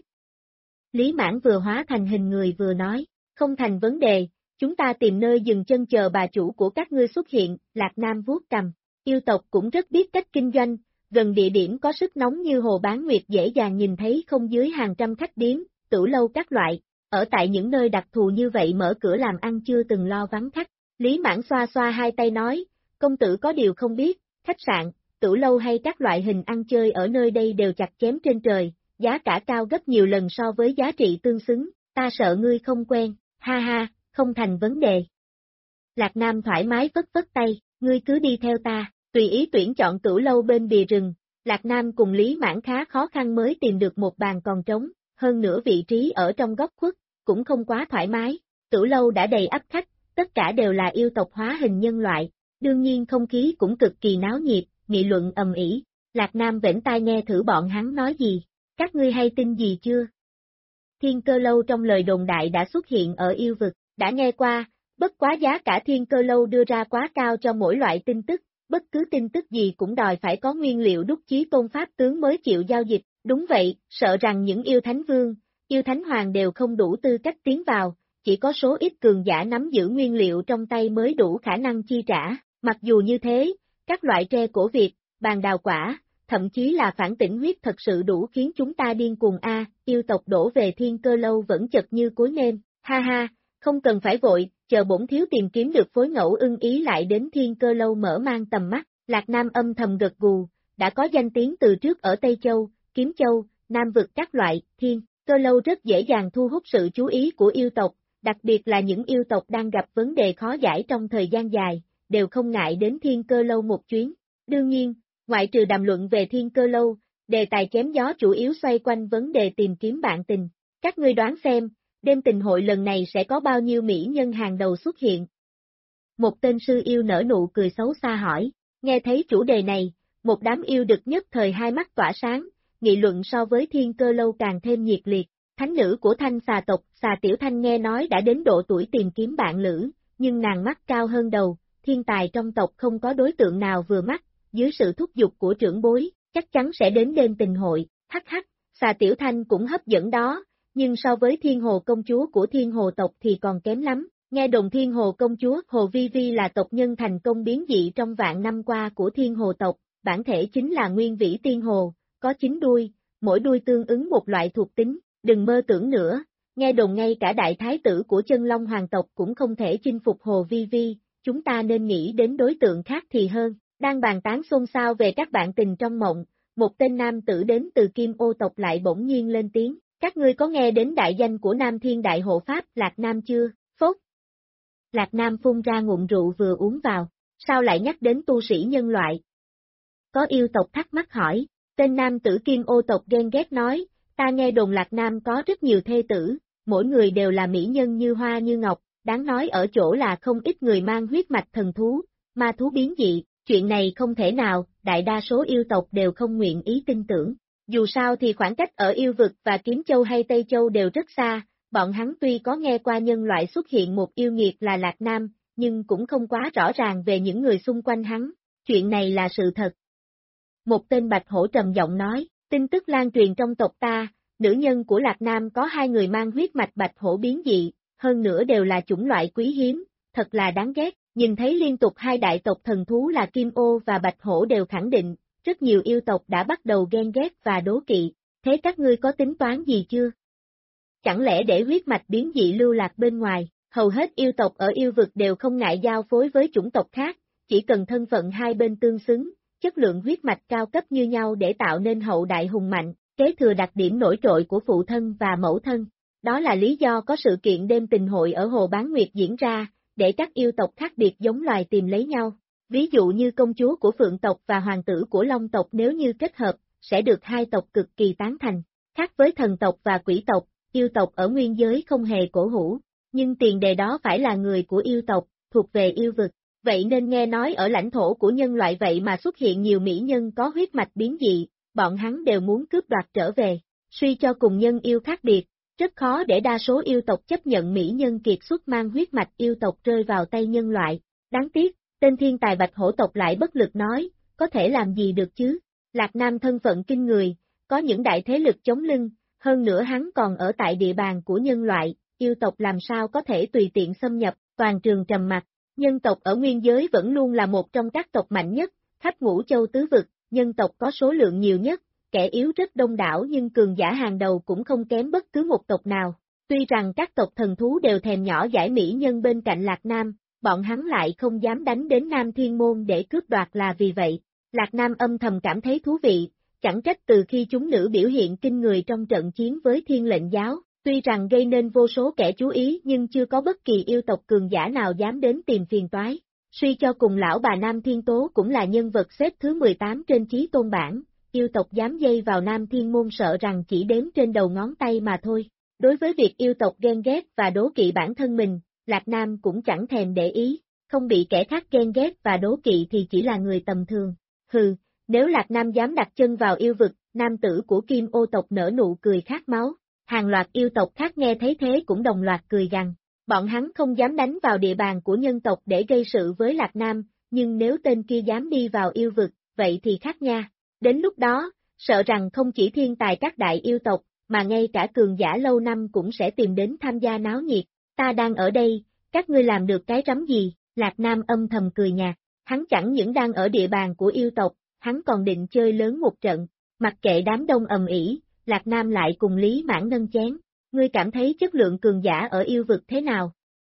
S2: Lý Mãn vừa hóa thành hình người vừa nói, không thành vấn đề, chúng ta tìm nơi dừng chân chờ bà chủ của các ngươi xuất hiện, Lạc Nam vuốt cầm, yêu tộc cũng rất biết cách kinh doanh, gần địa điểm có sức nóng như Hồ Bán Nguyệt dễ dàng nhìn thấy không dưới hàng trăm khách điếm, tửu lâu các loại, ở tại những nơi đặc thù như vậy mở cửa làm ăn chưa từng lo vắng khách. Lý Mãn xoa xoa hai tay nói, công tử có điều không biết, khách sạn, tửu lâu hay các loại hình ăn chơi ở nơi đây đều chặt chém trên trời, giá cả cao gấp nhiều lần so với giá trị tương xứng, ta sợ ngươi không quen, ha ha, không thành vấn đề. Lạc Nam thoải mái vất vất tay, ngươi cứ đi theo ta, tùy ý tuyển chọn tửu lâu bên bìa rừng, Lạc Nam cùng Lý Mãn khá khó khăn mới tìm được một bàn còn trống, hơn nữa vị trí ở trong góc khuất, cũng không quá thoải mái, tửu lâu đã đầy ắp khách, tất cả đều là yêu tộc hóa hình nhân loại, đương nhiên không khí cũng cực kỳ náo nhiệt, nghị luận ầm ĩ. Lạc Nam vểnh tai nghe thử bọn hắn nói gì, các ngươi hay tin gì chưa? Thiên Cơ Lâu trong lời đồn đại đã xuất hiện ở yêu vực, đã nghe qua, bất quá giá cả Thiên Cơ Lâu đưa ra quá cao cho mỗi loại tin tức, bất cứ tin tức gì cũng đòi phải có nguyên liệu đúc chí tôn pháp tướng mới chịu giao dịch, đúng vậy, sợ rằng những yêu thánh vương, yêu thánh hoàng đều không đủ tư cách tiến vào, chỉ có số ít cường giả nắm giữ nguyên liệu trong tay mới đủ khả năng chi trả, mặc dù như thế, các loại tre cổ Việt, bàn đào quả, thậm chí là phản tỉnh huyết thật sự đủ khiến chúng ta điên cuồng yêu tộc đổ về Thiên Cơ Lâu vẫn chật như cối nêm, ha ha, không cần phải vội, chờ bổn thiếu tìm kiếm được phối ngẫu ưng ý lại đến Thiên Cơ Lâu mở mang tầm mắt, Lạc Nam âm thầm gật gù, đã có danh tiếng từ trước ở Tây Châu, Kiếm Châu, Nam vực các loại, Thiên Cơ Lâu rất dễ dàng thu hút sự chú ý của yêu tộc, đặc biệt là những yêu tộc đang gặp vấn đề khó giải trong thời gian dài, đều không ngại đến Thiên Cơ Lâu một chuyến. Đương nhiên, ngoại trừ đàm luận về Thiên Cơ Lâu, đề tài chém gió chủ yếu xoay quanh vấn đề tìm kiếm bạn tình. Các ngươi đoán xem, đêm tình hội lần này sẽ có bao nhiêu mỹ nhân hàng đầu xuất hiện? Một tên sư yêu nở nụ cười xấu xa hỏi, nghe thấy chủ đề này, một đám yêu đực nhất thời hai mắt tỏa sáng, nghị luận so với Thiên Cơ Lâu càng thêm nhiệt liệt. Thánh nữ của Thanh xà tộc, Xà Tiểu Thanh nghe nói đã đến độ tuổi tìm kiếm bạn lữ, nhưng nàng mắt cao hơn đầu, thiên tài trong tộc không có đối tượng nào vừa mắt, dưới sự thúc giục của trưởng bối, chắc chắn sẽ đến đêm tình hội, hắc hắc, Xà Tiểu Thanh cũng hấp dẫn đó, nhưng so với Thiên Hồ công chúa của Thiên Hồ tộc thì còn kém lắm, nghe đồn Thiên Hồ công chúa Hồ Vi Vi là tộc nhân thành công biến dị trong vạn năm qua của Thiên Hồ tộc, bản thể chính là nguyên vĩ tiên hồ, có 9 đuôi, mỗi đuôi tương ứng một loại thuộc tính. Đừng mơ tưởng nữa, nghe đồn ngay cả đại thái tử của chân long hoàng tộc cũng không thể chinh phục Hồ Vi Vi, chúng ta nên nghĩ đến đối tượng khác thì hơn. Đang bàn tán xôn xao về các bạn tình trong mộng, một tên nam tử đến từ Kim Ô tộc lại bỗng nhiên lên tiếng, các ngươi có nghe đến đại danh của Nam Thiên Đại Hộ Pháp Lạc Nam chưa? Phốt! Lạc Nam phun ra ngụm rượu vừa uống vào, sao lại nhắc đến tu sĩ nhân loại? Có yêu tộc thắc mắc hỏi, tên nam tử Kim Ô tộc ghen ghét nói, ta nghe đồn Lạc Nam có rất nhiều thê tử, mỗi người đều là mỹ nhân như hoa như ngọc, đáng nói ở chỗ là không ít người mang huyết mạch thần thú, ma thú biến dị, chuyện này không thể nào, đại đa số yêu tộc đều không nguyện ý tin tưởng. Dù sao thì khoảng cách ở yêu vực và Kiếm Châu hay Tây Châu đều rất xa, bọn hắn tuy có nghe qua nhân loại xuất hiện một yêu nghiệt là Lạc Nam, nhưng cũng không quá rõ ràng về những người xung quanh hắn, chuyện này là sự thật. Một tên bạch hổ trầm giọng nói, tin tức lan truyền trong tộc ta, nữ nhân của Lạc Nam có 2 người mang huyết mạch bạch hổ biến dị, hơn nữa đều là chủng loại quý hiếm, thật là đáng ghét, nhìn thấy liên tục 2 đại tộc thần thú là Kim Ô và Bạch Hổ đều khẳng định, rất nhiều yêu tộc đã bắt đầu ghen ghét và đố kỵ, thế các ngươi có tính toán gì chưa? Chẳng lẽ để huyết mạch biến dị lưu lạc bên ngoài, hầu hết yêu tộc ở yêu vực đều không ngại giao phối với chủng tộc khác, chỉ cần thân phận hai bên tương xứng, chất lượng huyết mạch cao cấp như nhau để tạo nên hậu đại hùng mạnh, kế thừa đặc điểm nổi trội của phụ thân và mẫu thân. Đó là lý do có sự kiện đêm tình hội ở Hồ Bán Nguyệt diễn ra, để các yêu tộc khác biệt giống loài tìm lấy nhau. Ví dụ như công chúa của Phượng tộc và hoàng tử của Long tộc nếu như kết hợp, sẽ được 2 tộc cực kỳ tán thành. Khác với thần tộc và quỷ tộc, yêu tộc ở nguyên giới không hề cổ hủ, nhưng tiền đề đó phải là người của yêu tộc, thuộc về yêu vực. Vậy nên nghe nói ở lãnh thổ của nhân loại vậy mà xuất hiện nhiều mỹ nhân có huyết mạch biến dị, bọn hắn đều muốn cướp đoạt trở về. Suy cho cùng nhân yêu khác biệt, rất khó để đa số yêu tộc chấp nhận mỹ nhân kiệt xuất mang huyết mạch yêu tộc rơi vào tay nhân loại. Đáng tiếc, tên thiên tài bạch hổ tộc lại bất lực nói, có thể làm gì được chứ? Lạc Nam thân phận kinh người, có những đại thế lực chống lưng, hơn nữa hắn còn ở tại địa bàn của nhân loại, yêu tộc làm sao có thể tùy tiện xâm nhập, toàn trường trầm mặc. Nhân tộc ở nguyên giới vẫn luôn là một trong các tộc mạnh nhất, khắp Ngũ Châu tứ vực, nhân tộc có số lượng nhiều nhất, kẻ yếu rất đông đảo nhưng cường giả hàng đầu cũng không kém bất cứ một tộc nào. Tuy rằng các tộc thần thú đều thèm nhỏ dãi mỹ nhân bên cạnh Lạc Nam, bọn hắn lại không dám đánh đến Nam Thiên Môn để cướp đoạt là vì vậy. Lạc Nam âm thầm cảm thấy thú vị, chẳng trách từ khi chúng nữ biểu hiện kinh người trong trận chiến với Thiên Lệnh Giáo, tuy rằng gây nên vô số kẻ chú ý nhưng chưa có bất kỳ yêu tộc cường giả nào dám đến tìm phiền toái. Suy cho cùng lão bà Nam Thiên Tố cũng là nhân vật xếp thứ 18 trên chí tôn bảng, yêu tộc dám dây vào Nam Thiên Môn sợ rằng chỉ đếm trên đầu ngón tay mà thôi. Đối với việc yêu tộc ghen ghét và đố kỵ bản thân mình, Lạc Nam cũng chẳng thèm để ý, không bị kẻ khác ghen ghét và đố kỵ thì chỉ là người tầm thường. Hừ, nếu Lạc Nam dám đặt chân vào yêu vực, nam tử của Kim Ô tộc nở nụ cười khát máu, hàng loạt yêu tộc khác nghe thấy thế cũng đồng loạt cười gằn. Bọn hắn không dám đánh vào địa bàn của nhân tộc để gây sự với Lạc Nam, nhưng nếu tên kia dám đi vào yêu vực, vậy thì khác nha. Đến lúc đó, sợ rằng không chỉ thiên tài các đại yêu tộc, mà ngay cả cường giả lâu năm cũng sẽ tìm đến tham gia náo nhiệt. Ta đang ở đây, các ngươi làm được cái rắm gì? Lạc Nam âm thầm cười nhạt, hắn chẳng những đang ở địa bàn của yêu tộc, hắn còn định chơi lớn một trận, mặc kệ đám đông ầm ĩ, Lạc Nam lại cùng Lý Mãn nâng chén. Ngươi cảm thấy chất lượng cường giả ở yêu vực thế nào?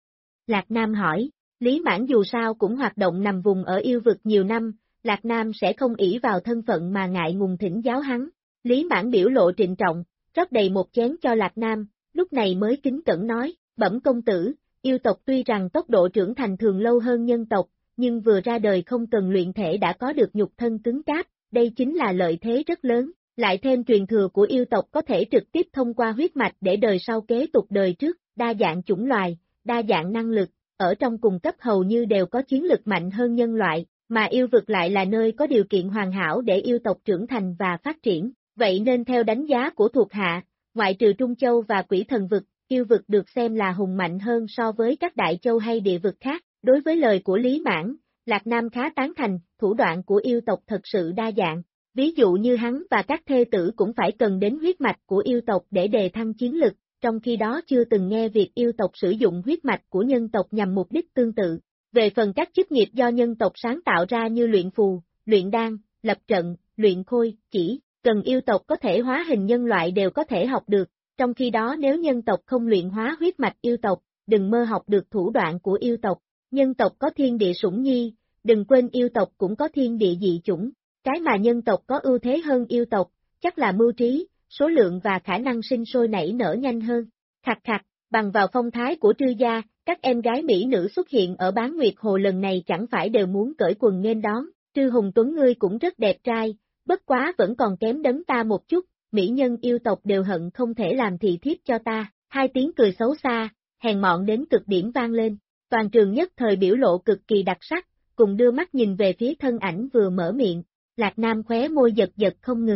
S2: Lạc Nam hỏi, Lý Mãn dù sao cũng hoạt động nằm vùng ở yêu vực nhiều năm, Lạc Nam sẽ không ỷ vào thân phận mà ngại ngùng thỉnh giáo hắn. Lý Mãn biểu lộ trịnh trọng, rót đầy một chén cho Lạc Nam, lúc này mới kính cẩn nói, bẩm công tử, yêu tộc tuy rằng tốc độ trưởng thành thường lâu hơn nhân tộc, nhưng vừa ra đời không cần luyện thể đã có được nhục thân cứng cáp, đây chính là lợi thế rất lớn. Lại thêm truyền thừa của yêu tộc có thể trực tiếp thông qua huyết mạch để đời sau kế tục đời trước, đa dạng chủng loài, đa dạng năng lực, ở trong cùng cấp hầu như đều có chiến lực mạnh hơn nhân loại, mà yêu vực lại là nơi có điều kiện hoàn hảo để yêu tộc trưởng thành và phát triển. Vậy nên theo đánh giá của thuộc hạ, ngoại trừ Trung Châu và Quỷ Thần vực, yêu vực được xem là hùng mạnh hơn so với các đại châu hay địa vực khác. Đối với lời của Lý Mãn, Lạc Nam khá tán thành, thủ đoạn của yêu tộc thật sự đa dạng. Ví dụ như hắn và các thê tử cũng phải cần đến huyết mạch của yêu tộc để đề thăng chiến lực, trong khi đó chưa từng nghe việc yêu tộc sử dụng huyết mạch của nhân tộc nhằm mục đích tương tự. Về phần các chức nghiệp do nhân tộc sáng tạo ra như luyện phù, luyện đan, lập trận, luyện khôi, chỉ cần yêu tộc có thể hóa hình nhân loại đều có thể học được, trong khi đó nếu nhân tộc không luyện hóa huyết mạch yêu tộc, đừng mơ học được thủ đoạn của yêu tộc. Nhân tộc có thiên địa sủng nhi, đừng quên yêu tộc cũng có thiên địa dị chủng. Cái mà nhân tộc có ưu thế hơn yêu tộc, chắc là mưu trí, số lượng và khả năng sinh sôi nảy nở nhanh hơn. Khặt khặt, bằng vào phong thái của Trư gia, các em gái mỹ nữ xuất hiện ở Bán Nguyệt Hồ lần này chẳng phải đều muốn cởi quần nghênh đón. Trư Hùng Tuấn ngươi cũng rất đẹp trai, bất quá vẫn còn kém đấng ta một chút, mỹ nhân yêu tộc đều hận không thể làm thị thiếp cho ta. Hai tiếng cười xấu xa, hèn mọn đến cực điểm vang lên, toàn trường nhất thời biểu lộ cực kỳ đặc sắc, cùng đưa mắt nhìn về phía thân ảnh vừa mở miệng. Lạc Nam khóe môi giật giật không ngừng,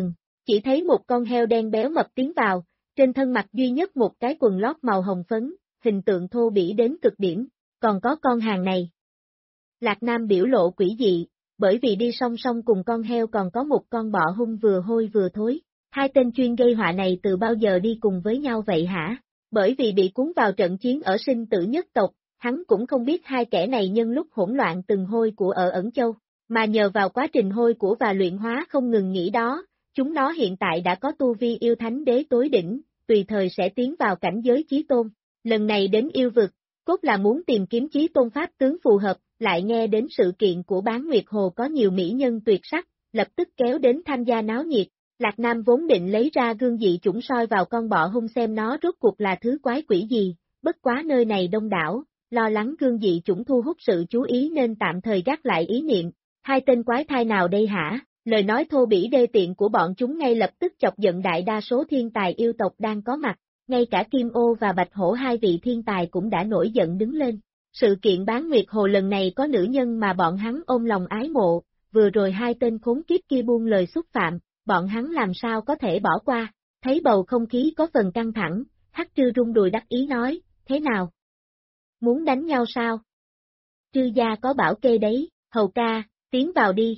S2: chỉ thấy một con heo đen béo mập tiến vào, trên thân mặc duy nhất một cái quần lót màu hồng phấn, hình tượng thô bỉ đến cực điểm, còn có con hàng này. Lạc Nam biểu lộ quỷ dị, bởi vì đi song song cùng con heo còn có một con bọ hung vừa hôi vừa thối. Hai tên chuyên gây họa này từ bao giờ đi cùng với nhau vậy hả? Bởi vì bị cuốn vào trận chiến ở sinh tử nhất tộc, hắn cũng không biết hai kẻ này nhân lúc hỗn loạn từng hôi của ở Ẩn Châu, mà nhờ vào quá trình hôi của và luyện hóa không ngừng nghỉ đó, chúng nó hiện tại đã có tu vi yêu thánh đế tối đỉnh, tùy thời sẽ tiến vào cảnh giới chí tôn. Lần này đến yêu vực, cốt là muốn tìm kiếm chí tôn pháp tướng phù hợp, lại nghe đến sự kiện của Bán Nguyệt Hồ có nhiều mỹ nhân tuyệt sắc, lập tức kéo đến tham gia náo nhiệt. Lạc Nam vốn định lấy ra gương dị chủng soi vào con bọ hung xem nó rốt cuộc là thứ quái quỷ gì, bất quá nơi này đông đảo, lo lắng gương dị chủng thu hút sự chú ý nên tạm thời gác lại ý niệm. Hai tên quái thai nào đây hả? Lời nói thô bỉ đê tiện của bọn chúng ngay lập tức chọc giận đại đa số thiên tài yêu tộc đang có mặt, ngay cả Kim Ô và Bạch Hổ hai vị thiên tài cũng đã nổi giận đứng lên. Sự kiện Bán Nguyệt Hồ lần này có nữ nhân mà bọn hắn ôm lòng ái mộ, vừa rồi hai tên khốn kiếp kia buông lời xúc phạm, bọn hắn làm sao có thể bỏ qua. Thấy bầu không khí có phần căng thẳng, Hắc Trư rung đùi đắc ý nói, thế nào? Muốn đánh nhau sao? Trư gia có bảo kê đấy, Hầu ca, tiến vào đi.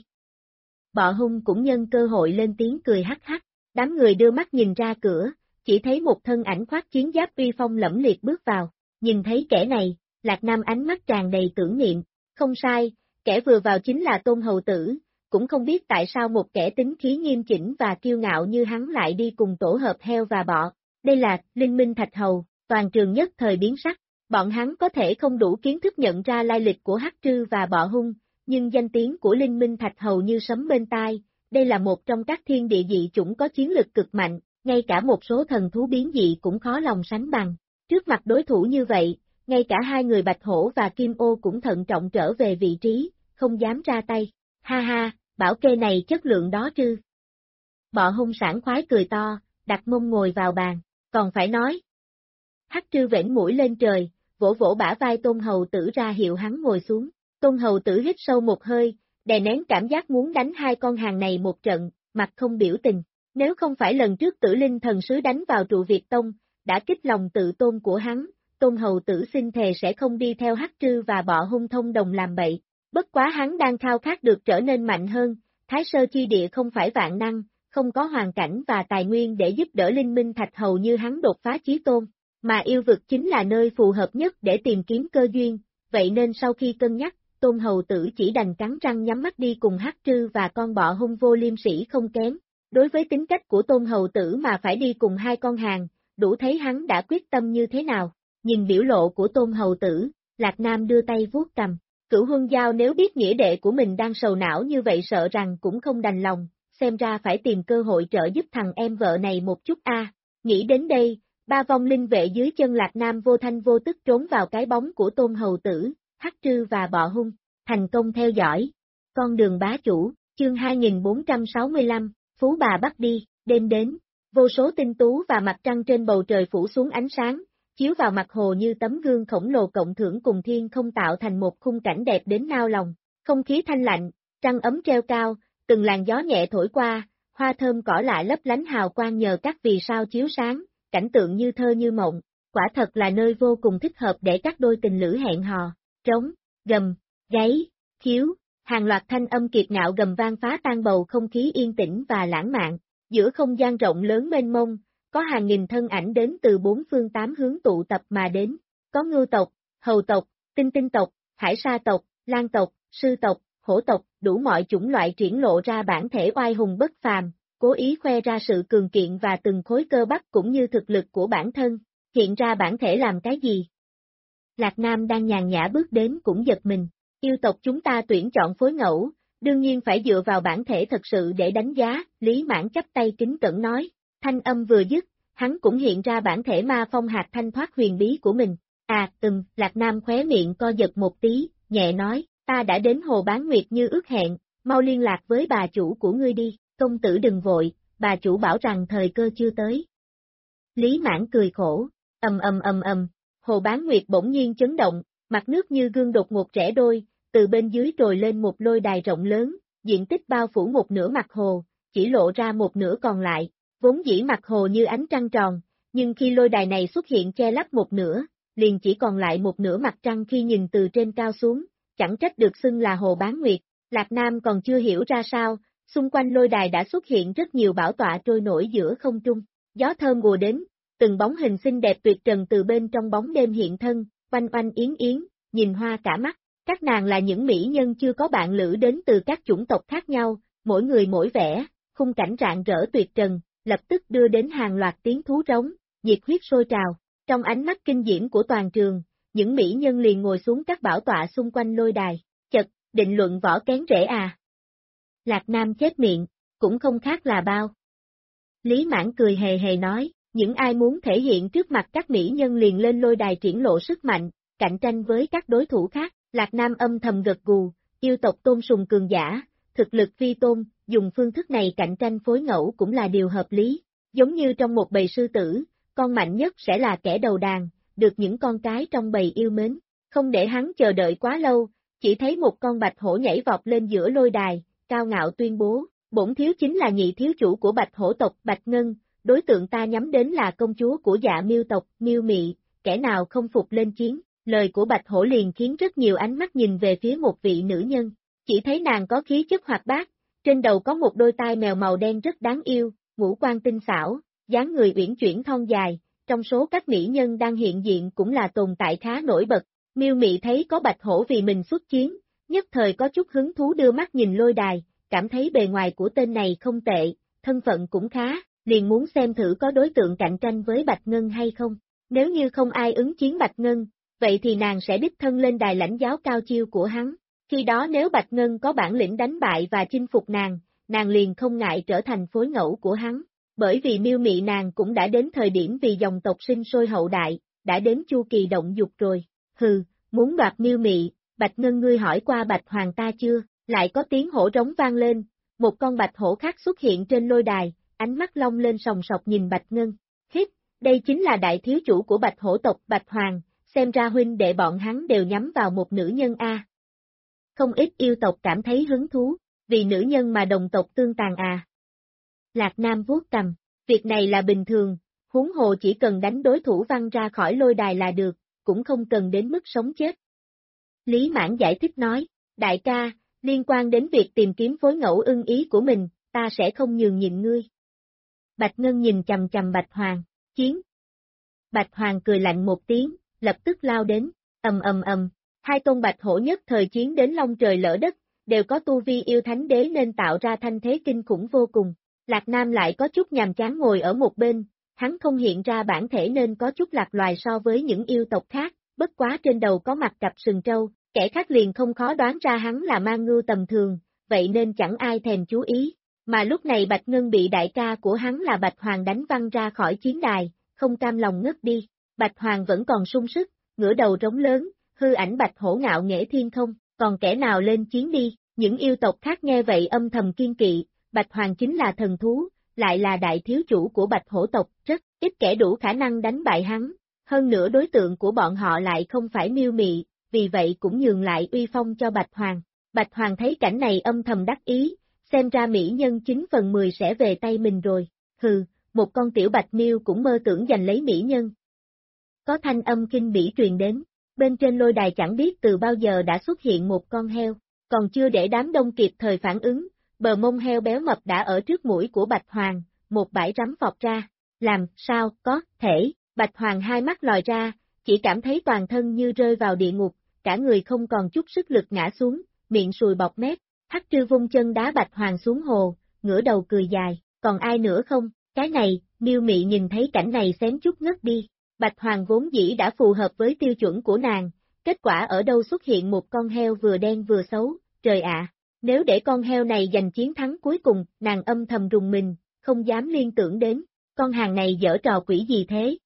S2: Bọ hung cũng nhân cơ hội lên tiếng cười hắc hắc, đám người đưa mắt nhìn ra cửa, chỉ thấy một thân ảnh khoác chiến giáp uy phong lẫm liệt bước vào, nhìn thấy kẻ này, Lạc Nam ánh mắt tràn đầy tưởng niệm, không sai, kẻ vừa vào chính là Tôn Hầu Tử, cũng không biết tại sao một kẻ tính khí nghiêm chỉnh và kiêu ngạo như hắn lại đi cùng tổ hợp heo và bọ, đây là Linh Minh Thạch Hầu, toàn trường nhất thời biến sắc, bọn hắn có thể không đủ kiến thức nhận ra lai lịch của Hắc Trư và bọ hung, nhưng danh tiếng của Linh Minh Thạch Hầu như sấm bên tai, đây là một trong các thiên địa dị chủng có chiến lực cực mạnh, ngay cả một số thần thú biến dị cũng khó lòng sánh bằng. Trước mặt đối thủ như vậy, ngay cả hai người Bạch Hổ và Kim Ô cũng thận trọng trở về vị trí, không dám ra tay. Ha ha, bảo kê này chất lượng đó Trư. Bọ hung sảng khoái cười to, đặt mông ngồi vào bàn, còn phải nói. Hắc Trư vểnh mũi lên trời, vỗ vỗ bả vai Tôn Hầu Tử ra hiệu hắn ngồi xuống. Tôn Hầu Tử hít sâu một hơi, đè nén cảm giác muốn đánh hai con hàng này một trận, mặt không biểu tình. Nếu không phải lần trước Tử Linh Thần Sứ đánh vào trụ Việt Tông, đã kích lòng tự tôn của hắn, Tôn Hầu Tử xin thề sẽ không đi theo Hắc Trư và bọ hung thông đồng làm bậy. Bất quá hắn đang khao khát được trở nên mạnh hơn, Thái Sơ Chi Địa không phải vạn năng, không có hoàn cảnh và tài nguyên để giúp đỡ Linh Minh Thạch Hầu như hắn đột phá chí tôn, mà yêu vực chính là nơi phù hợp nhất để tìm kiếm cơ duyên, vậy nên sau khi cân nhắc, Tôn Hầu Tử chỉ đành cắn răng nhắm mắt đi cùng Hắc Trư và con bọ hung vô liêm sỉ không kém. Đối với tính cách của Tôn Hầu Tử mà phải đi cùng hai con hàng, đủ thấy hắn đã quyết tâm như thế nào. Nhìn biểu lộ của Tôn Hầu Tử, Lạc Nam đưa tay vuốt cầm. Cửu Huân Giao nếu biết nghĩa đệ của mình đang sầu não như vậy sợ rằng cũng không đành lòng, xem ra phải tìm cơ hội trợ giúp thằng em vợ này một chút a. Nghĩ đến đây, ba vong linh vệ dưới chân Lạc Nam vô thanh vô tức trốn vào cái bóng của Tôn Hầu Tử, Hắc Trư và bọ hung, thành công theo dõi. Con đường bá chủ, chương 2465, Phú Bà bắt đi, đêm đến, vô số tinh tú và mặt trăng trên bầu trời phủ xuống ánh sáng, chiếu vào mặt hồ như tấm gương khổng lồ cộng thưởng cùng thiên không tạo thành một khung cảnh đẹp đến nao lòng. Không khí thanh lạnh, trăng ấm treo cao, từng làn gió nhẹ thổi qua, hoa thơm cỏ lạ lấp lánh hào quang nhờ các vì sao chiếu sáng, cảnh tượng như thơ như mộng, quả thật là nơi vô cùng thích hợp để các đôi tình lữ hẹn hò. Trống, gầm, gáy, khiếu, hàng loạt thanh âm kiệt ngạo gầm vang phá tan bầu không khí yên tĩnh và lãng mạn, giữa không gian rộng lớn mênh mông, có hàng nghìn thân ảnh đến từ bốn phương tám hướng tụ tập mà đến, có ngưu tộc, hầu tộc, tinh tinh tộc, hải sa tộc, lan tộc, sư tộc, hổ tộc, đủ mọi chủng loại triển lộ ra bản thể oai hùng bất phàm, cố ý khoe ra sự cường kiện và từng khối cơ bắp cũng như thực lực của bản thân, hiện ra bản thể làm cái gì? Lạc Nam đang nhàn nhã bước đến cũng giật mình, yêu tộc chúng ta tuyển chọn phối ngẫu, đương nhiên phải dựa vào bản thể thật sự để đánh giá, Lý Mãn chắp tay kính cẩn nói, thanh âm vừa dứt, hắn cũng hiện ra bản thể ma phong hạt thanh thoát huyền bí của mình, Lạc Nam khóe miệng co giật một tí, nhẹ nói, ta đã đến Hồ Bán Nguyệt như ước hẹn, mau liên lạc với bà chủ của ngươi đi, công tử đừng vội, bà chủ bảo rằng thời cơ chưa tới. Lý Mãn cười khổ, Hồ Bán Nguyệt bỗng nhiên chấn động, mặt nước như gương đột ngột rẽ đôi, từ bên dưới trồi lên một lôi đài rộng lớn, diện tích bao phủ một nửa mặt hồ, chỉ lộ ra một nửa còn lại, vốn dĩ mặt hồ như ánh trăng tròn, nhưng khi lôi đài này xuất hiện che lấp một nửa, liền chỉ còn lại một nửa mặt trăng khi nhìn từ trên cao xuống, chẳng trách được xưng là hồ bán nguyệt. Lạc Nam còn chưa hiểu ra sao, xung quanh lôi đài đã xuất hiện rất nhiều bảo tọa trôi nổi giữa không trung, gió thơm gùa đến, từng bóng hình xinh đẹp tuyệt trần từ bên trong bóng đêm hiện thân, oanh oanh yến yến, nhìn hoa cả mắt. Các nàng là những mỹ nhân chưa có bạn lữ đến từ các chủng tộc khác nhau, mỗi người mỗi vẻ, khung cảnh rạng rỡ tuyệt trần, lập tức đưa đến hàng loạt tiếng thú rống, nhiệt huyết sôi trào. Trong ánh mắt kinh diễm của toàn trường, những mỹ nhân liền ngồi xuống các bảo tọa xung quanh lôi đài, chật, định luận võ kén rễ à. Lạc Nam chép miệng, cũng không khác là bao. Lý Mãn cười hề hề nói, những ai muốn thể hiện trước mặt các mỹ nhân liền lên lôi đài triển lộ sức mạnh, cạnh tranh với các đối thủ khác. Lạc Nam âm thầm gật gù, yêu tộc tôn sùng cường giả, thực lực phi tôn, dùng phương thức này cạnh tranh phối ngẫu cũng là điều hợp lý. Giống như trong một bầy sư tử, con mạnh nhất sẽ là kẻ đầu đàn, được những con cái trong bầy yêu mến. Không để hắn chờ đợi quá lâu, chỉ thấy một con bạch hổ nhảy vọt lên giữa lôi đài, cao ngạo tuyên bố, bổn thiếu chính là nhị thiếu chủ của bạch hổ tộc Bạch Ngân, đối tượng ta nhắm đến là công chúa của Dạ Miêu tộc, Miêu Mị, kẻ nào không phục lên chiến. Lời của Bạch Hổ liền khiến rất nhiều ánh mắt nhìn về phía một vị nữ nhân, chỉ thấy nàng có khí chất hoạt bát, trên đầu có một đôi tai mèo màu đen rất đáng yêu, ngũ quan tinh xảo, dáng người uyển chuyển thon dài, trong số các mỹ nhân đang hiện diện cũng là tồn tại khá nổi bật. Miêu Mị thấy có Bạch Hổ vì mình xuất chiến, nhất thời có chút hứng thú đưa mắt nhìn lôi đài, cảm thấy bề ngoài của tên này không tệ, thân phận cũng khá, liền muốn xem thử có đối tượng cạnh tranh với Bạch Ngân hay không. Nếu như không ai ứng chiến Bạch Ngân, vậy thì nàng sẽ đích thân lên đài lãnh giáo cao chiêu của hắn. Khi đó nếu Bạch Ngân có bản lĩnh đánh bại và chinh phục nàng liền không ngại trở thành phối ngẫu của hắn. Bởi vì Miêu Mị nàng cũng đã đến thời điểm vì dòng tộc sinh sôi hậu đại, đã đến chu kỳ động dục rồi. Hừ, muốn đoạt Miêu Mị, Bạch Ngân ngươi hỏi qua Bạch Hoàng ta chưa? Lại có tiếng hổ trống vang lên, một con bạch hổ khác xuất hiện trên lôi đài, ánh mắt long lên sòng sọc nhìn Bạch Ngân. Hít, đây chính là đại thiếu chủ của Bạch hổ tộc Bạch Hoàng. Xem ra huynh đệ bọn hắn đều nhắm vào một nữ nhân a. Không ít yêu tộc cảm thấy hứng thú, vì nữ nhân mà đồng tộc tương tàn à. Lạc Nam vuốt cằm, việc này là bình thường, huống hồ chỉ cần đánh đối thủ văng ra khỏi lôi đài là được, cũng không cần đến mức sống chết. Lý Mãn giải thích nói, đại ca, liên quan đến việc tìm kiếm phối ngẫu ưng ý của mình, ta sẽ không nhường nhịn ngươi. Bạch Ngân nhìn chầm chầm Bạch Hoàng, chiến. Bạch Hoàng cười lạnh một tiếng, lập tức lao đến, ầm, hai tôn bạch hổ nhất thời chiến đến long trời lỡ đất, đều có tu vi yêu thánh đế nên tạo ra thanh thế kinh khủng vô cùng. Lạc Nam lại có chút nhàm chán ngồi ở một bên, hắn không hiện ra bản thể nên có chút lạc loài so với những yêu tộc khác, bất quá trên đầu có mặt cặp sừng trâu, kẻ khác liền không khó đoán ra hắn là mang ngưu tầm thường, vậy nên chẳng ai thèm chú ý. Mà lúc này Bạch Ngân bị đại ca của hắn là Bạch Hoàng đánh văng ra khỏi chiến đài, không cam lòng ngất đi. Bạch Hoàng vẫn còn sung sức, ngửa đầu trống lớn, hư ảnh bạch hổ ngạo nghễ thiên không, còn kẻ nào lên chiến đi. Những yêu tộc khác nghe vậy âm thầm kiên kỵ, Bạch Hoàng chính là thần thú, lại là đại thiếu chủ của bạch hổ tộc, rất ít kẻ đủ khả năng đánh bại hắn. Hơn nữa đối tượng của bọn họ lại không phải Miêu Mị, vì vậy cũng nhường lại uy phong cho Bạch Hoàng. Bạch Hoàng thấy cảnh này âm thầm đắc ý, xem ra mỹ nhân 9/10 sẽ về tay mình rồi. Hừ, một con tiểu bạch miêu cũng mơ tưởng giành lấy mỹ nhân. Có thanh âm kinh bỉ truyền đến, bên trên lôi đài chẳng biết từ bao giờ đã xuất hiện một con heo, còn chưa để đám đông kịp thời phản ứng, bờ mông heo béo mập đã ở trước mũi của Bạch Hoàng, một bãi rắm phọt ra. Làm sao có thể? Bạch Hoàng hai mắt lòi ra, chỉ cảm thấy toàn thân như rơi vào địa ngục, cả người không còn chút sức lực ngã xuống, miệng sùi bọt mép. Hắc Trư vung chân đá Bạch Hoàng xuống hồ, ngửa đầu cười dài, còn ai nữa không? Cái này, Miêu Mị nhìn thấy cảnh này xém chút ngất đi. Bạch Hoàng vốn dĩ đã phù hợp với tiêu chuẩn của nàng, kết quả ở đâu xuất hiện một con heo vừa đen vừa xấu, trời ạ, nếu để con heo này giành chiến thắng cuối cùng, nàng âm thầm rùng mình, không dám liên tưởng đến, con hàng này giở trò quỷ gì thế?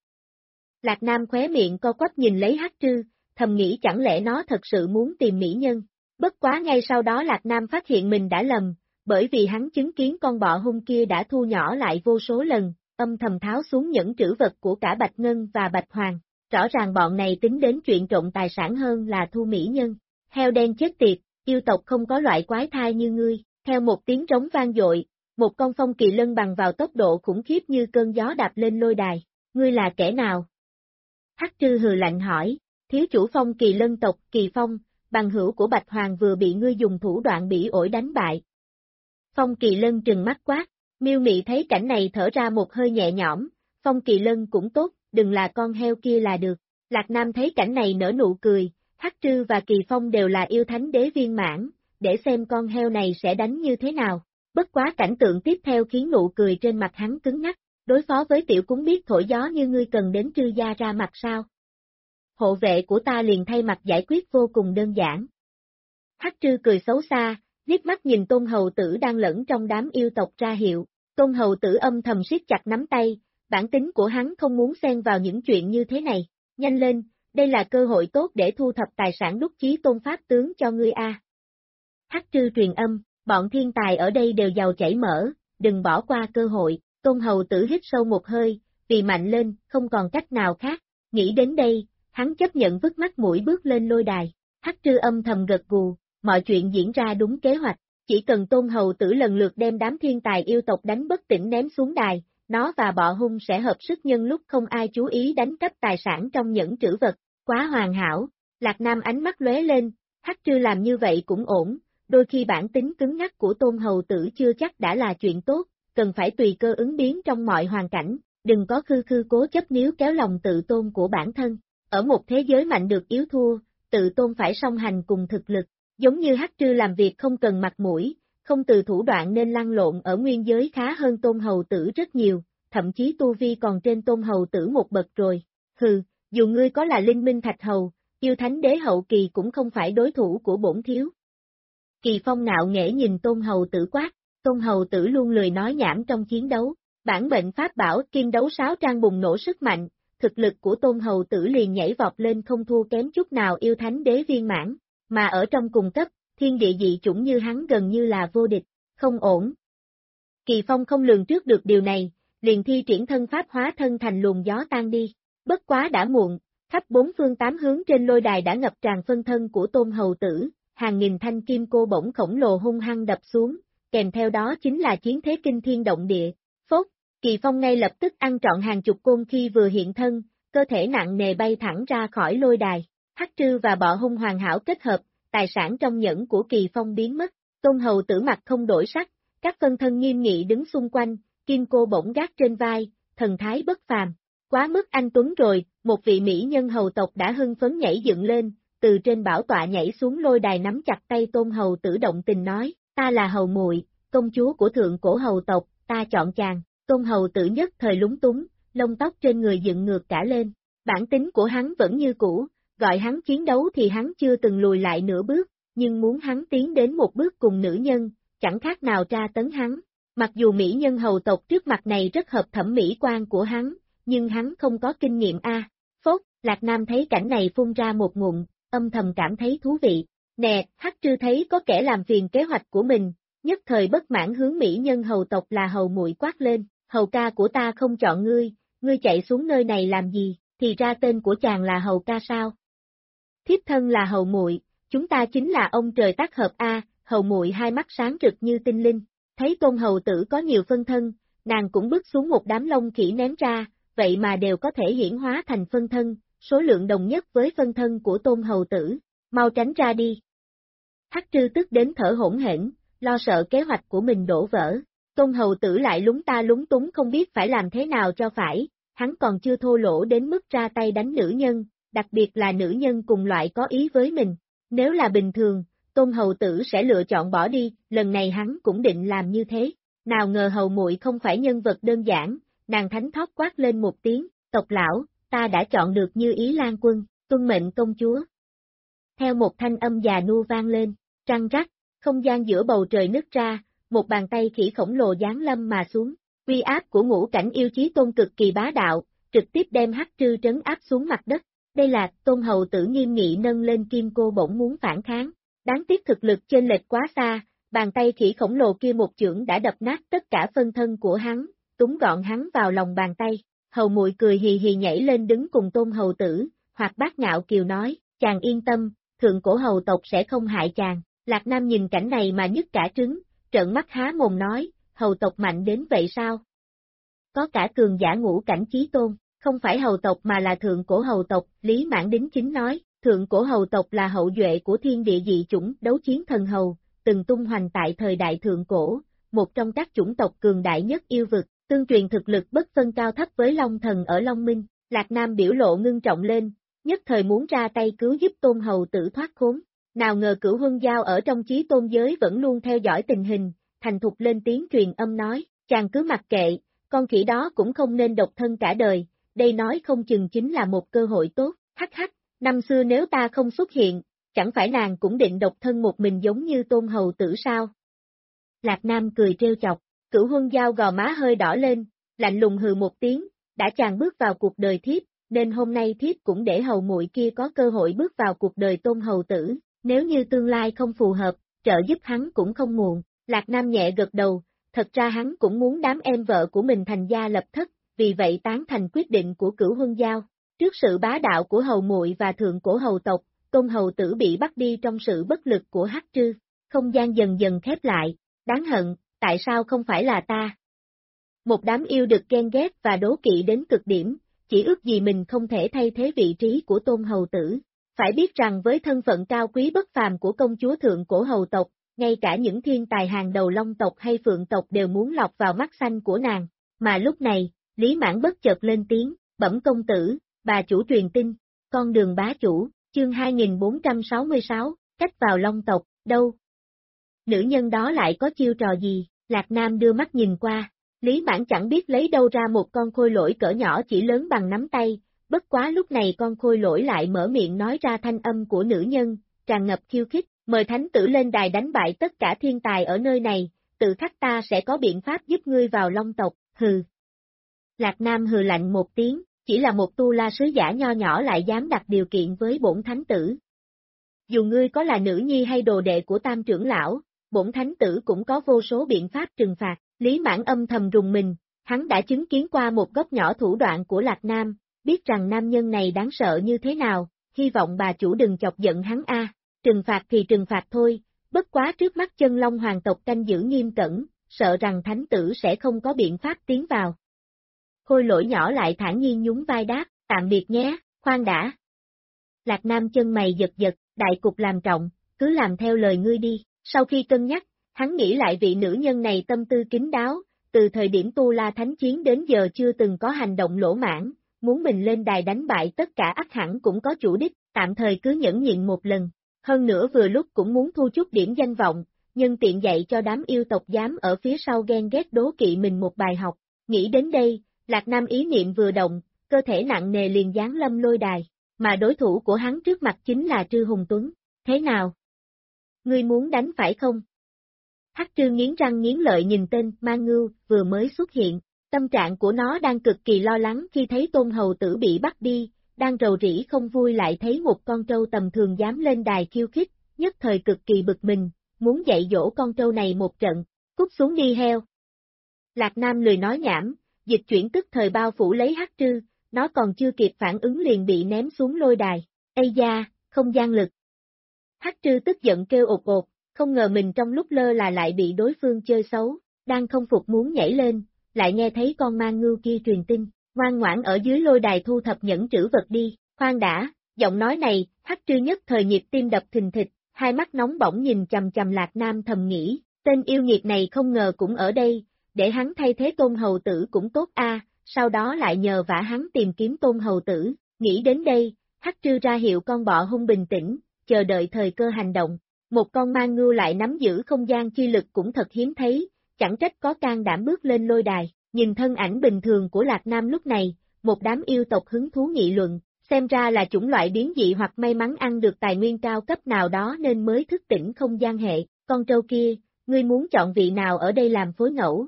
S2: Lạc Nam khóe miệng co quắp nhìn lấy Hắc Trư, thầm nghĩ chẳng lẽ nó thật sự muốn tìm mỹ nhân. Bất quá ngay sau đó Lạc Nam phát hiện mình đã lầm, bởi vì hắn chứng kiến con bọ hung kia đã thu nhỏ lại vô số lần, âm thầm tháo xuống những trữ vật của cả Bạch Ngân và Bạch Hoàng. Rõ ràng bọn này tính đến chuyện trộm tài sản hơn là thu mỹ nhân. Heo đen chết tiệt, yêu tộc không có loại quái thai như ngươi. Theo một tiếng trống vang dội, một con phong kỳ lân bằng vào tốc độ khủng khiếp như cơn gió đạp lên lôi đài. Ngươi là kẻ nào? Hắc Trư hừ lạnh hỏi, thiếu chủ phong kỳ lân tộc Kỳ Phong, bằng hữu của Bạch Hoàng vừa bị ngươi dùng thủ đoạn bỉ ổi đánh bại. Phong kỳ lân trừng mắt quát, Miêu Mị thấy cảnh này thở ra một hơi nhẹ nhõm, phong kỳ lân cũng tốt, đừng là con heo kia là được. Lạc Nam thấy cảnh này nở nụ cười, Hắc Trư và Kỳ Phong đều là yêu thánh đế viên mãn, để xem con heo này sẽ đánh như thế nào. Bất quá cảnh tượng tiếp theo khiến nụ cười trên mặt hắn cứng ngắc, đối phó với tiểu cúng biết thổi gió như ngươi cần đến Trư gia ra mặt sao? Hộ vệ của ta liền thay mặt giải quyết vô cùng đơn giản. Hắc Trư cười xấu xa, liếc mắt nhìn Tôn Hầu Tử đang lẫn trong đám yêu tộc ra hiệu, Tôn Hầu Tử âm thầm siết chặt nắm tay, bản tính của hắn không muốn xen vào những chuyện như thế này, nhanh lên, đây là cơ hội tốt để thu thập tài sản đúc chí tôn pháp tướng cho ngươi a. Hắc Trư truyền âm, bọn thiên tài ở đây đều giàu chảy mỡ, đừng bỏ qua cơ hội, Tôn Hầu Tử hít sâu một hơi, vì mạnh lên, không còn cách nào khác, nghĩ đến đây, hắn chấp nhận vứt mắt mũi bước lên lôi đài, Hắc Trư âm thầm gật gù, mọi chuyện diễn ra đúng kế hoạch, chỉ cần Tôn Hầu Tử lần lượt đem đám thiên tài yêu tộc đánh bất tỉnh ném xuống đài, nó và bọ hung sẽ hợp sức nhân lúc không ai chú ý đánh cắp tài sản trong nhẫn trữ vật, quá hoàn hảo, Lạc Nam ánh mắt lóe lên, Hắc Trư làm như vậy cũng ổn, đôi khi bản tính cứng ngắc của Tôn Hầu Tử chưa chắc đã là chuyện tốt, cần phải tùy cơ ứng biến trong mọi hoàn cảnh, đừng có khư khư cố chấp níu kéo lòng tự tôn của bản thân. Ở một thế giới mạnh được yếu thua, tự tôn phải song hành cùng thực lực, giống như Hắc Trư làm việc không cần mặt mũi, không từ thủ đoạn nên lăn lộn ở nguyên giới khá hơn Tôn Hầu Tử rất nhiều, thậm chí tu vi còn trên Tôn Hầu Tử một bậc rồi. Hừ, dù ngươi có là Linh Minh Thạch Hầu, yêu thánh đế hậu kỳ cũng không phải đối thủ của bổn thiếu. Kỳ Phong ngạo nghễ nhìn Tôn Hầu Tử quát, Tôn Hầu Tử luôn lười nói nhảm trong chiến đấu, bản mệnh pháp bảo kim đấu sáo trang bùng nổ sức mạnh, thực lực của Tôn Hầu Tử liền nhảy vọt lên không thua kém chút nào yêu thánh đế viên mãn, mà ở trong cùng cấp, thiên địa dị chủng như hắn gần như là vô địch, không ổn. Kỳ Phong không lường trước được điều này, liền thi triển thân pháp hóa thân thành luồng gió tan đi, bất quá đã muộn, khắp bốn phương tám hướng trên lôi đài đã ngập tràn phân thân của Tôn Hầu Tử, hàng nghìn thanh kim cô bổng khổng lồ hung hăng đập xuống, kèm theo đó chính là chiến thế kinh thiên động địa, phốt. Kỳ Phong ngay lập tức ăn trọn hàng chục côn khi vừa hiện thân, cơ thể nặng nề bay thẳng ra khỏi lôi đài, Hắc Trư và bọ hung hoàn hảo kết hợp, tài sản trong nhẫn của Kỳ Phong biến mất, Tôn Hầu Tử mặt không đổi sắc, các phân thân nghiêm nghị đứng xung quanh, kim cô bổng gác trên vai, thần thái bất phàm, quá mức anh tuấn rồi, một vị mỹ nhân hầu tộc đã hưng phấn nhảy dựng lên, từ trên bảo tọa nhảy xuống lôi đài nắm chặt tay Tôn Hầu Tử động tình nói, ta là hầu muội, công chúa của thượng cổ hầu tộc, ta chọn chàng. Tôn Hầu Tử nhất thời lúng túng, lông tóc trên người dựng ngược cả lên, bản tính của hắn vẫn như cũ, gọi hắn chiến đấu thì hắn chưa từng lùi lại nửa bước, nhưng muốn hắn tiến đến một bước cùng nữ nhân, chẳng khác nào tra tấn hắn. Mặc dù mỹ nhân hầu tộc trước mặt này rất hợp thẩm mỹ quan của hắn, nhưng hắn không có kinh nghiệm a. Phốt, Lạc Nam thấy cảnh này phun ra một ngụm, âm thầm cảm thấy thú vị. Nè, Hắc Trư thấy có kẻ làm phiền kế hoạch của mình, nhất thời bất mãn hướng mỹ nhân hầu tộc là hầu muội quát lên. Hầu ca của ta không chọn ngươi chạy xuống nơi này làm gì, thì ra tên của chàng là hầu ca sao? Thiếp thân là hầu muội, chúng ta chính là ông trời tác hợp a. Hầu muội hai mắt sáng rực như tinh linh, thấy Tôn Hầu Tử có nhiều phân thân, nàng cũng bước xuống một đám lông khỉ ném ra, vậy mà đều có thể hiển hóa thành phân thân, số lượng đồng nhất với phân thân của Tôn Hầu Tử, mau tránh ra đi. Hắc Trư tức đến thở hổn hển, lo sợ kế hoạch của mình đổ vỡ. Tôn Hầu Tử lại lúng ta lúng túng không biết phải làm thế nào cho phải, hắn còn chưa thô lỗ đến mức ra tay đánh nữ nhân, đặc biệt là nữ nhân cùng loại có ý với mình. Nếu là bình thường, Tôn Hầu Tử sẽ lựa chọn bỏ đi, lần này hắn cũng định làm như thế. Nào ngờ hầu muội không phải nhân vật đơn giản, nàng thánh thót quát lên một tiếng, tộc lão, ta đã chọn được Như Ý Lan Quân, tuân mệnh công chúa. Theo một thanh âm già nua vang lên, trăng rắc, không gian giữa bầu trời nứt ra, một bàn tay khỉ khổng lồ giáng lâm mà xuống, uy áp của ngũ cảnh yêu chí tôn cực kỳ bá đạo, trực tiếp đem Hắc Trư trấn áp xuống mặt đất. Đây là Tôn Hầu Tử nghiêm nghị nâng lên kim cô bổng muốn phản kháng, đáng tiếc thực lực chênh lệch quá xa, bàn tay khỉ khổng lồ kia một chưởng đã đập nát tất cả phân thân của hắn, túng gọn hắn vào lòng bàn tay. Hầu muội cười hì hì nhảy lên đứng cùng Tôn Hầu Tử, hoặc bác ngạo kiều nói, chàng yên tâm, thượng cổ hầu tộc sẽ không hại chàng. Lạc Nam nhìn cảnh này mà nhức cả trứng, trợn mắt há mồm nói, hầu tộc mạnh đến vậy sao? Có cả cường giả ngũ cảnh chí tôn, không phải hầu tộc mà là thượng cổ hầu tộc, Lý Mãn đính chính nói, thượng cổ hầu tộc là hậu duệ của thiên địa dị chủng đấu chiến thần hầu, từng tung hoành tại thời đại thượng cổ, một trong các chủng tộc cường đại nhất yêu vực, tương truyền thực lực bất phân cao thấp với Long Thần ở Long Minh, Lạc Nam biểu lộ ngưng trọng lên, nhất thời muốn ra tay cứu giúp Tôn hầu tử thoát khốn, nào ngờ Cửu Huân Giao ở trong chí tôn giới vẫn luôn theo dõi tình hình, thành thục lên tiếng truyền âm nói, chàng cứ mặc kệ, con khỉ đó cũng không nên độc thân cả đời, đây nói không chừng chính là một cơ hội tốt, hắc hắc, năm xưa nếu ta không xuất hiện, chẳng phải nàng cũng định độc thân một mình giống như Tôn hầu tử sao? Lạc Nam cười trêu chọc, Cửu Huân Giao gò má hơi đỏ lên, lạnh lùng hừ một tiếng, đã chàng bước vào cuộc đời thiếp, nên hôm nay thiếp cũng để hầu muội kia có cơ hội bước vào cuộc đời Tôn hầu tử, nếu như tương lai không phù hợp, trợ giúp hắn cũng không muộn. Lạc Nam nhẹ gật đầu, thật ra hắn cũng muốn đám em vợ của mình thành gia lập thất, vì vậy tán thành quyết định của Cửu Huân Giao. Trước sự bá đạo của hầu muội và thượng cổ hầu tộc, Tôn hầu tử bị bắt đi trong sự bất lực của Hắc Trư, không gian dần dần khép lại, đáng hận, tại sao không phải là ta? Một đám yêu đực ghen ghét và đố kỵ đến cực điểm, chỉ ước gì mình không thể thay thế vị trí của Tôn hầu tử. Phải biết rằng với thân phận cao quý bất phàm của công chúa thượng cổ hầu tộc, ngay cả những thiên tài hàng đầu Long tộc hay Phượng tộc đều muốn lọt vào mắt xanh của nàng, mà lúc này, Lý Mãn bất chợt lên tiếng, bẩm công tử, bà chủ truyền tin, con đường bá chủ, chương 2466, cách vào Long tộc, đâu? Nữ nhân đó lại có chiêu trò gì? Lạc Nam đưa mắt nhìn qua, Lý Mãn chẳng biết lấy đâu ra một con khôi lỗi cỡ nhỏ chỉ lớn bằng nắm tay, bất quá lúc này con khôi lỗi lại mở miệng nói ra thanh âm của nữ nhân, tràn ngập khiêu khích, mời thánh tử lên đài đánh bại tất cả thiên tài ở nơi này, tự khắc ta sẽ có biện pháp giúp ngươi vào Long tộc, hừ. Lạc Nam hừ lạnh một tiếng, chỉ là một tu la sứ giả nho nhỏ lại dám đặt điều kiện với bổn thánh tử. Dù ngươi có là nữ nhi hay đồ đệ của tam trưởng lão, bổn thánh tử cũng có vô số biện pháp trừng phạt, Lý Mãn âm thầm rùng mình, hắn đã chứng kiến qua một góc nhỏ thủ đoạn của Lạc Nam, biết rằng nam nhân này đáng sợ như thế nào, hy vọng bà chủ đừng chọc giận hắn a. Trừng phạt thì trừng phạt thôi, bất quá trước mắt chân long hoàng tộc canh giữ nghiêm cẩn, sợ rằng thánh tử sẽ không có biện pháp tiến vào. Khôi lỗi nhỏ lại thản nhiên nhún vai đáp, tạm biệt nhé, khoan đã. Lạc Nam chân mày giật giật, đại cục làm trọng, cứ làm theo lời ngươi đi, sau khi cân nhắc, hắn nghĩ lại vị nữ nhân này tâm tư kín đáo, từ thời điểm Tu La Thánh Chiến đến giờ chưa từng có hành động lỗ mãn, muốn mình lên đài đánh bại tất cả ắt hẳn cũng có chủ đích, tạm thời cứ nhẫn nhịn một lần. Hơn nữa vừa lúc cũng muốn thu chút điểm danh vọng, nhân tiện dạy cho đám yêu tộc dám ở phía sau ghen ghét đố kỵ mình một bài học. Nghĩ đến đây, Lạc Nam ý niệm vừa động, cơ thể nặng nề liền giáng lâm lôi đài, mà đối thủ của hắn trước mặt chính là Trư Hùng Tuấn. Thế nào? Ngươi muốn đánh phải không? Hắc Trư nghiến răng nghiến lợi nhìn tên Ma Ngưu vừa mới xuất hiện, tâm trạng của nó đang cực kỳ lo lắng khi thấy Tôn hầu tử bị bắt đi. Đang rầu rĩ không vui lại thấy một con trâu tầm thường dám lên đài khiêu khích, nhất thời cực kỳ bực mình, muốn dạy dỗ con trâu này một trận, cút xuống đi heo. Lạc Nam lười nói nhảm, dịch chuyển tức thời bao phủ lấy Hắc Trư, nó còn chưa kịp phản ứng liền bị ném xuống lôi đài, ây da, không gian lực. Hắc Trư tức giận kêu ột ột, không ngờ mình trong lúc lơ là lại bị đối phương chơi xấu, đang không phục muốn nhảy lên, lại nghe thấy con ma ngưu kia truyền tin. Ngoan ngoãn ở dưới lôi đài thu thập nhẫn trữ vật đi, khoan đã, giọng nói này, Hắc Trư nhất thời nhịp tim đập thình thịch, hai mắt nóng bỏng nhìn chầm chầm Lạc Nam thầm nghĩ, tên yêu nghiệt này không ngờ cũng ở đây, để hắn thay thế Tôn hầu tử cũng tốt a. Sau đó lại nhờ vả hắn tìm kiếm Tôn hầu tử, nghĩ đến đây, Hắc Trư ra hiệu con bọ hung bình tĩnh, chờ đợi thời cơ hành động, một con ma ngưu lại nắm giữ không gian chi lực cũng thật hiếm thấy, chẳng trách có can đảm bước lên lôi đài. Nhìn thân ảnh bình thường của Lạc Nam lúc này, một đám yêu tộc hứng thú nghị luận, xem ra là chủng loại biến dị hoặc may mắn ăn được tài nguyên cao cấp nào đó nên mới thức tỉnh không gian hệ, con trâu kia, ngươi muốn chọn vị nào ở đây làm phối ngẫu?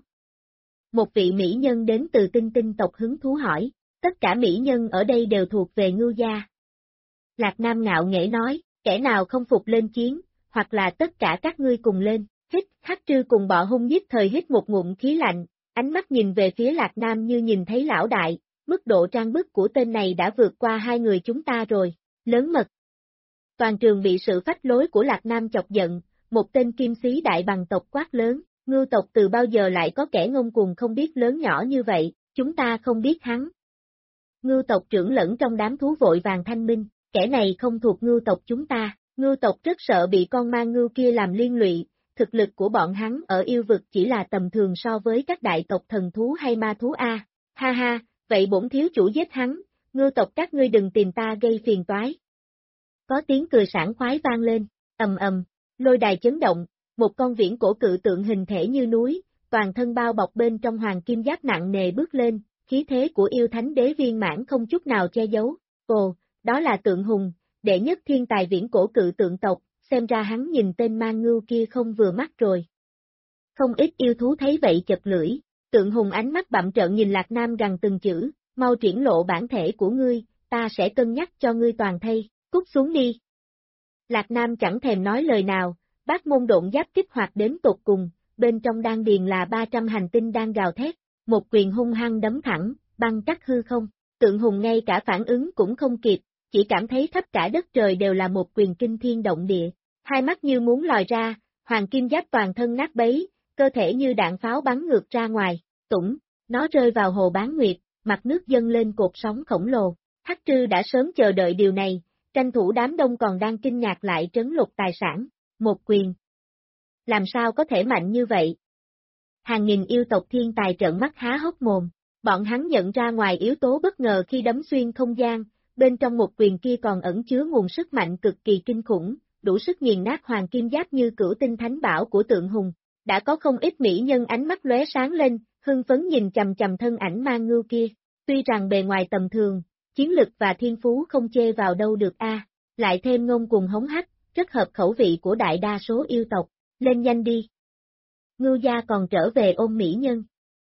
S2: Một vị mỹ nhân đến từ Tinh Tinh tộc hứng thú hỏi, tất cả mỹ nhân ở đây đều thuộc về ngưu gia. Lạc Nam ngạo nghễ nói, kẻ nào không phục lên chiến, hoặc là tất cả các ngươi cùng lên, hít, Hắc Trư cùng bọ hung nhiếp thời hít một ngụm khí lạnh. Ánh mắt nhìn về phía Lạc Nam như nhìn thấy lão đại, mức độ trang bức của tên này đã vượt qua hai người chúng ta rồi, lớn mật. Toàn trường bị sự phách lối của Lạc Nam chọc giận, một tên kim sĩ đại bằng tộc quát lớn, Ngưu tộc từ bao giờ lại có kẻ ngông cuồng không biết lớn nhỏ như vậy, chúng ta không biết hắn. Ngưu tộc trưởng lẫn trong đám thú vội vàng thanh minh, kẻ này không thuộc ngưu tộc chúng ta, ngưu tộc rất sợ bị con ma ngưu kia làm liên lụy, thực lực của bọn hắn ở yêu vực chỉ là tầm thường so với các đại tộc thần thú hay ma thú A. Ha ha, vậy bổn thiếu chủ giết hắn, ngưu tộc các ngươi đừng tìm ta gây phiền toái. Có tiếng cười sảng khoái vang lên, ầm ầm, lôi đài chấn động, một con viễn cổ cự tượng hình thể như núi, toàn thân bao bọc bên trong hoàng kim giáp nặng nề bước lên, khí thế của yêu thánh đế viên mãn không chút nào che giấu. Ồ, đó là tượng hùng, đệ nhất thiên tài viễn cổ cự tượng tộc, xem ra hắn nhìn tên ma ngưu kia không vừa mắt rồi. Không ít yêu thú thấy vậy chật lưỡi, tượng hùng ánh mắt bặm trợn nhìn Lạc Nam gằn từng chữ, mau triển lộ bản thể của ngươi, ta sẽ cân nhắc cho ngươi toàn thây, cút xuống đi. Lạc Nam chẳng thèm nói lời nào, bát môn độn giáp kích hoạt đến tột cùng, bên trong đan điền là 300 hành tinh đang gào thét, một quyền hung hăng đấm thẳng, băng cắt hư không, tượng hùng ngay cả phản ứng cũng không kịp, chỉ cảm thấy khắp cả đất trời đều là một quyền kinh thiên động địa, hai mắt như muốn lòi ra, hoàng kim giáp toàn thân nát bấy, cơ thể như đạn pháo bắn ngược ra ngoài, nó rơi vào hồ Bán Nguyệt, mặt nước dâng lên cột sóng khổng lồ, Hắc Trư đã sớm chờ đợi điều này, tranh thủ đám đông còn đang kinh ngạc lại trấn lột tài sản, một quyền. Làm sao có thể mạnh như vậy? Hàng nghìn yêu tộc thiên tài trợn mắt há hốc mồm, bọn hắn nhận ra ngoài yếu tố bất ngờ khi đấm xuyên không gian, bên trong một quyền kia còn ẩn chứa nguồn sức mạnh cực kỳ kinh khủng, đủ sức nghiền nát hoàng kim giáp như cửu tinh thánh bảo của tượng hùng. Đã có không ít mỹ nhân ánh mắt lóe sáng lên, hưng phấn nhìn chầm chầm thân ảnh ma ngưu kia, tuy rằng bề ngoài tầm thường, chiến lực và thiên phú không chê vào đâu được lại thêm ngông cuồng hống hách, rất hợp khẩu vị của đại đa số yêu tộc, lên nhanh đi. Ngưu gia còn trở về ôm mỹ nhân.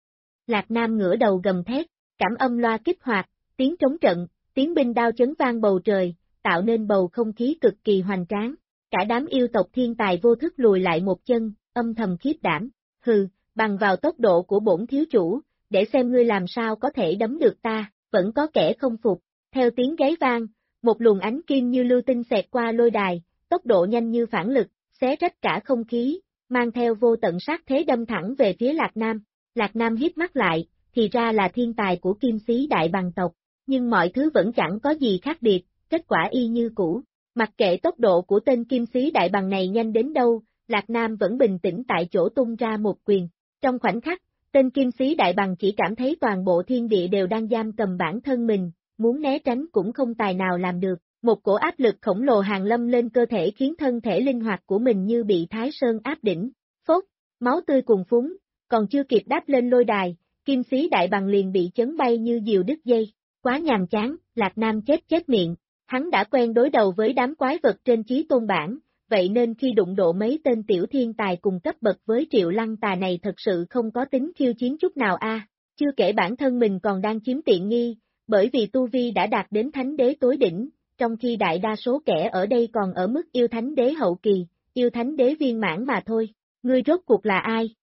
S2: Lạc Nam ngửa đầu gầm thét, cảm âm loa kích hoạt, tiếng trống trận, tiếng binh đao chấn vang bầu trời, tạo nên bầu không khí cực kỳ hoành tráng, cả đám yêu tộc thiên tài vô thức lùi lại một chân, âm thầm khiếp đảm, hừ, bằng vào tốc độ của bổn thiếu chủ, để xem ngươi làm sao có thể đấm được ta, vẫn có kẻ không phục, theo tiếng gáy vang, một luồng ánh kim như lưu tinh xẹt qua lôi đài, tốc độ nhanh như phản lực, xé rách cả không khí, mang theo vô tận sát thế đâm thẳng về phía Lạc Nam hít mắt lại, thì ra là thiên tài của Kim Xí Đại Bằng tộc, nhưng mọi thứ vẫn chẳng có gì khác biệt, kết quả y như cũ, mặc kệ tốc độ của tên Kim Xí Đại Bằng này nhanh đến đâu, Lạc Nam vẫn bình tĩnh tại chỗ tung ra một quyền, trong khoảnh khắc, tên Kim Xí Đại Bằng chỉ cảm thấy toàn bộ thiên địa đều đang giam cầm bản thân mình, muốn né tránh cũng không tài nào làm được, một cổ áp lực khổng lồ hàng lâm lên cơ thể khiến thân thể linh hoạt của mình như bị Thái Sơn áp đỉnh, phốt, máu tươi cuồn phúng, còn chưa kịp đáp lên lôi đài, Kim Xí Đại Bằng liền bị chấn bay như diều đứt dây, quá nhàm chán, Lạc Nam chết miệng, hắn đã quen đối đầu với đám quái vật trên chí tôn bảng, vậy nên khi đụng độ mấy tên tiểu thiên tài cùng cấp bậc với Triệu Lăng Tà này thật sự không có tính khiêu chiến chút nào chưa kể bản thân mình còn đang chiếm tiện nghi, bởi vì tu vi đã đạt đến thánh đế tối đỉnh, trong khi đại đa số kẻ ở đây còn ở mức yêu thánh đế hậu kỳ, yêu thánh đế viên mãn mà thôi, ngươi rốt cuộc là ai?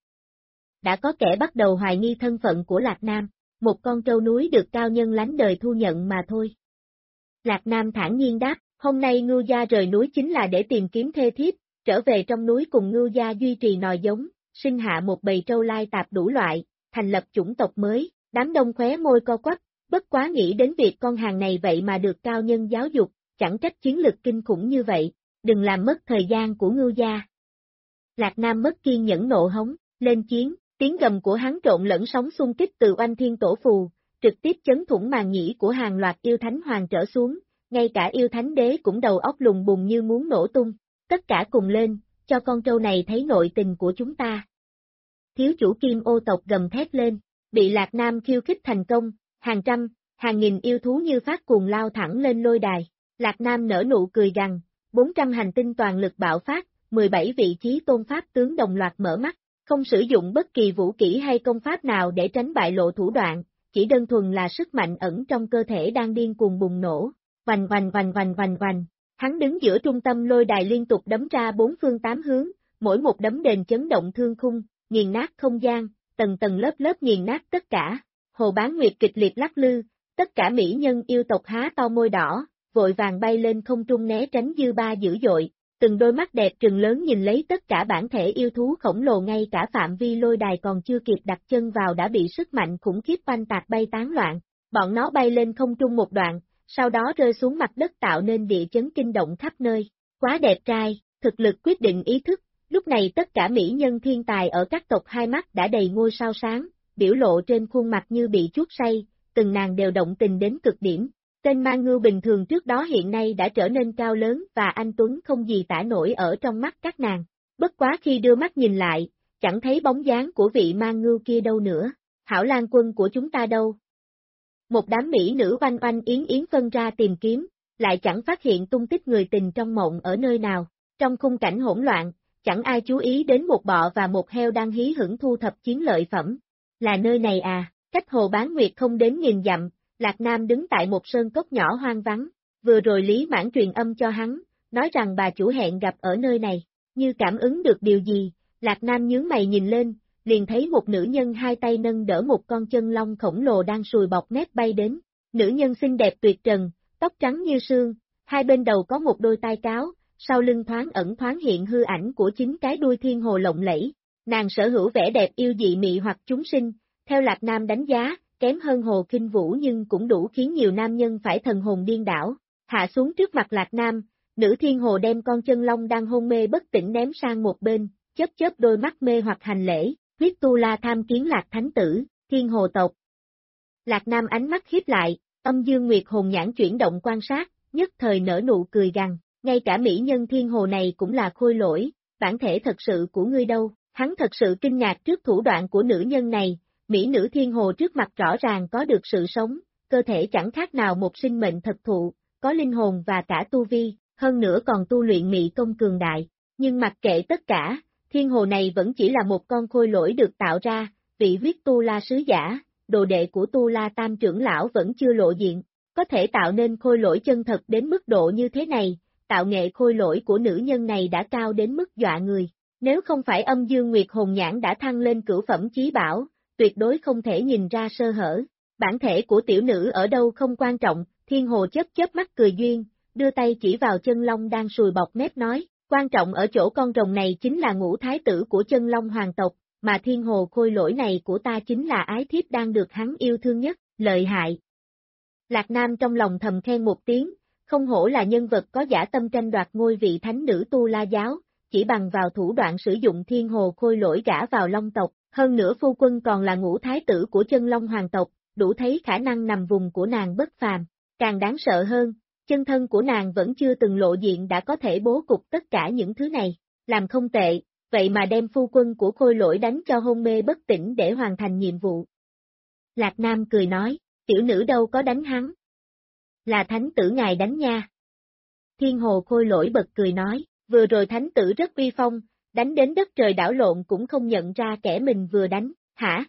S2: Đã có kẻ bắt đầu hoài nghi thân phận của Lạc Nam, một con trâu núi được cao nhân lánh đời thu nhận mà thôi. Lạc Nam thản nhiên đáp, hôm nay Ngưu gia rời núi chính là để tìm kiếm thê thiếp, trở về trong núi cùng Ngưu gia duy trì nòi giống, sinh hạ một bầy trâu lai tạp đủ loại, thành lập chủng tộc mới, đám đông khóe môi co quắp, bất quá nghĩ đến việc con hàng này vậy mà được cao nhân giáo dục, chẳng trách chiến lực kinh khủng như vậy, đừng làm mất thời gian của Ngưu gia. Lạc Nam mất kiên nhẫn nộ hống, lên chiến, tiếng gầm của hắn trộn lẫn sóng xung kích từ oanh thiên tổ phù, trực tiếp chấn thủng màng nhĩ của hàng loạt yêu thánh hoàng trở xuống, ngay cả yêu thánh đế cũng đầu óc lùng bùng như muốn nổ tung, tất cả cùng lên, cho con trâu này thấy nội tình của chúng ta. Thiếu chủ Kim Ô tộc gầm thét lên, bị Lạc Nam khiêu khích thành công, hàng trăm, hàng nghìn yêu thú như phát cuồng lao thẳng lên lôi đài, Lạc Nam nở nụ cười gằn, 400 hành tinh toàn lực bạo phát, 17 vị trí tôn pháp tướng đồng loạt mở mắt, không sử dụng bất kỳ vũ kỹ hay công pháp nào để tránh bại lộ thủ đoạn, chỉ đơn thuần là sức mạnh ẩn trong cơ thể đang điên cuồng bùng nổ, oanh oanh oanh oanh oanh oanh. Hắn đứng giữa trung tâm lôi đài liên tục đấm ra bốn phương tám hướng, mỗi một đấm đền chấn động thương khung, nghiền nát không gian, tầng tầng lớp lớp nghiền nát tất cả. Hồ Bán Nguyệt kịch liệt lắc lư, tất cả mỹ nhân yêu tộc há to môi đỏ, vội vàng bay lên không trung né tránh dư ba dữ dội, từng đôi mắt đẹp trừng lớn nhìn lấy tất cả bản thể yêu thú khổng lồ, ngay cả phạm vi lôi đài còn chưa kịp đặt chân vào đã bị sức mạnh khủng khiếp oanh tạc bay tán loạn. Bọn nó bay lên không trung một đoạn, sau đó rơi xuống mặt đất tạo nên địa chấn kinh động khắp nơi. Quá đẹp trai, thực lực quyết định ý thức. Lúc này tất cả mỹ nhân thiên tài ở các tộc hai mắt đã đầy ngôi sao sáng, biểu lộ trên khuôn mặt như bị chuốt say, từng nàng đều động tình đến cực điểm. Tên Ma Ngưu bình thường trước đó hiện nay đã trở nên cao lớn và anh tuấn không gì tả nổi ở trong mắt các nàng. Bất quá khi đưa mắt nhìn lại, chẳng thấy bóng dáng của vị Ma Ngưu kia đâu nữa. Hảo Lan quân của chúng ta đâu? Một đám mỹ nữ oanh oanh yến yến phân ra tìm kiếm, lại chẳng phát hiện tung tích người tình trong mộng ở nơi nào. Trong khung cảnh hỗn loạn, chẳng ai chú ý đến một bọ và một heo đang hí hửng thu thập chiến lợi phẩm. Là nơi này à, cách Hồ Bán Nguyệt không đến nghìn dặm, Lạc Nam đứng tại một sơn cốc nhỏ hoang vắng. Vừa rồi Lý Mãn truyền âm cho hắn, nói rằng bà chủ hẹn gặp ở nơi này. Như cảm ứng được điều gì, Lạc Nam nhướng mày nhìn lên, liền thấy một nữ nhân hai tay nâng đỡ một con chân long khổng lồ đang sùi bọt mép bay đến. Nữ nhân xinh đẹp tuyệt trần, tóc trắng như sương, hai bên đầu có một đôi tai cáo, sau lưng thoáng hiện hư ảnh của chính cái đuôi thiên hồ lộng lẫy. Nàng sở hữu vẻ đẹp yêu dị mị hoặc chúng sinh, theo Lạc Nam đánh giá, kém hơn Hồ Kinh Vũ nhưng cũng đủ khiến nhiều nam nhân phải thần hồn điên đảo. Hạ xuống trước mặt Lạc Nam, nữ thiên hồ đem con chân long đang hôn mê bất tỉnh ném sang một bên, chớp đôi mắt mê hoặc hành lễ, huyết tu la tham kiến Lạc Thánh Tử, thiên hồ tộc. Lạc Nam ánh mắt khiếp lại, âm dương nguyệt hồn nhãn chuyển động quan sát, nhất thời nở nụ cười gằn, ngay cả mỹ nhân thiên hồ này cũng là khôi lỗi, bản thể thật sự của ngươi đâu? Hắn thật sự kinh ngạc trước thủ đoạn của nữ nhân này, mỹ nữ thiên hồ trước mặt rõ ràng có được sự sống, cơ thể chẳng khác nào một sinh mệnh thật thụ, có linh hồn và cả tu vi, hơn nữa còn tu luyện mị công cường đại, nhưng mặc kệ tất cả, thiên hồ này vẫn chỉ là một con khôi lỗi được tạo ra, vị huyết tu la sứ giả, đồ đệ của tu la tam trưởng lão vẫn chưa lộ diện, có thể tạo nên khôi lỗi chân thật đến mức độ như thế này, tạo nghệ khôi lỗi của nữ nhân này đã cao đến mức dọa người. Nếu không phải âm dương nguyệt hồn nhãn đã thăng lên cửu phẩm chí bảo, tuyệt đối không thể nhìn ra sơ hở. Bản thể của tiểu nữ ở đâu không quan trọng, thiên hồ chớp mắt cười duyên, đưa tay chỉ vào chân long đang sùi bọt mép nói, quan trọng ở chỗ con rồng này chính là ngũ thái tử của chân long hoàng tộc, mà thiên hồ khôi lỗi này của ta chính là ái thiếp đang được hắn yêu thương nhất, lợi hại. Lạc Nam trong lòng thầm khen một tiếng, không hổ là nhân vật có dã tâm tranh đoạt ngôi vị thánh nữ tu la giáo, chỉ bằng vào thủ đoạn sử dụng thiên hồ khôi lỗi gả vào long tộc, hơn nữa phu quân còn là ngũ thái tử của chân long hoàng tộc, đủ thấy khả năng nằm vùng của nàng bất phàm. Càng đáng sợ hơn, chân thân của nàng vẫn chưa từng lộ diện đã có thể bố cục tất cả những thứ này, làm không tệ, vậy mà đem phu quân của khôi lỗi đánh cho hôn mê bất tỉnh để hoàn thành nhiệm vụ. Lạc Nam cười nói, tiểu nữ đâu có đánh hắn. Là thánh tử ngài đánh nha. Thiên hồ khôi lỗi bật cười nói, vừa rồi thánh tử rất uy phong, đánh đến đất trời đảo lộn cũng không nhận ra kẻ mình vừa đánh, hả?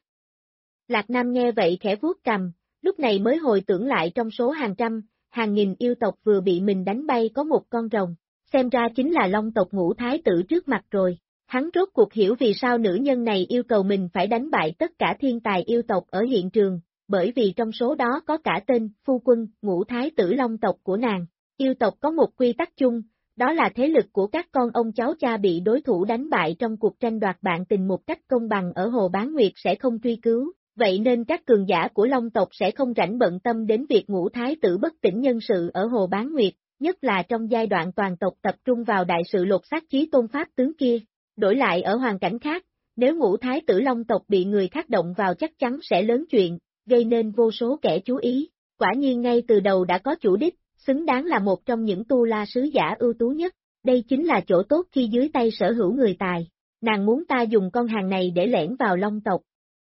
S2: Lạc Nam nghe vậy khẽ vuốt cằm, lúc này mới hồi tưởng lại trong số hàng trăm, hàng nghìn yêu tộc vừa bị mình đánh bay có một con rồng, xem ra chính là long tộc ngũ thái tử trước mặt rồi. Hắn rốt cuộc hiểu vì sao nữ nhân này yêu cầu mình phải đánh bại tất cả thiên tài yêu tộc ở hiện trường, bởi vì trong số đó có cả tên, phu quân, ngũ thái tử long tộc của nàng. Yêu tộc có một quy tắc chung, đó là thế lực của các con ông cháu cha bị đối thủ đánh bại trong cuộc tranh đoạt bạn tình một cách công bằng ở Hồ Bán Nguyệt sẽ không truy cứu, vậy nên các cường giả của long tộc sẽ không rảnh bận tâm đến việc ngũ thái tử bất tỉnh nhân sự ở Hồ Bán Nguyệt, nhất là trong giai đoạn toàn tộc tập trung vào đại sự lột xác Chí Tôn Pháp tướng kia. Đổi lại ở hoàn cảnh khác, nếu ngũ thái tử long tộc bị người khác động vào chắc chắn sẽ lớn chuyện, gây nên vô số kẻ chú ý, quả nhiên ngay từ đầu đã có chủ đích, xứng đáng là một trong những tu la sứ giả ưu tú nhất, đây chính là chỗ tốt khi dưới tay sở hữu người tài, nàng muốn ta dùng con hàng này để lẻn vào long tộc.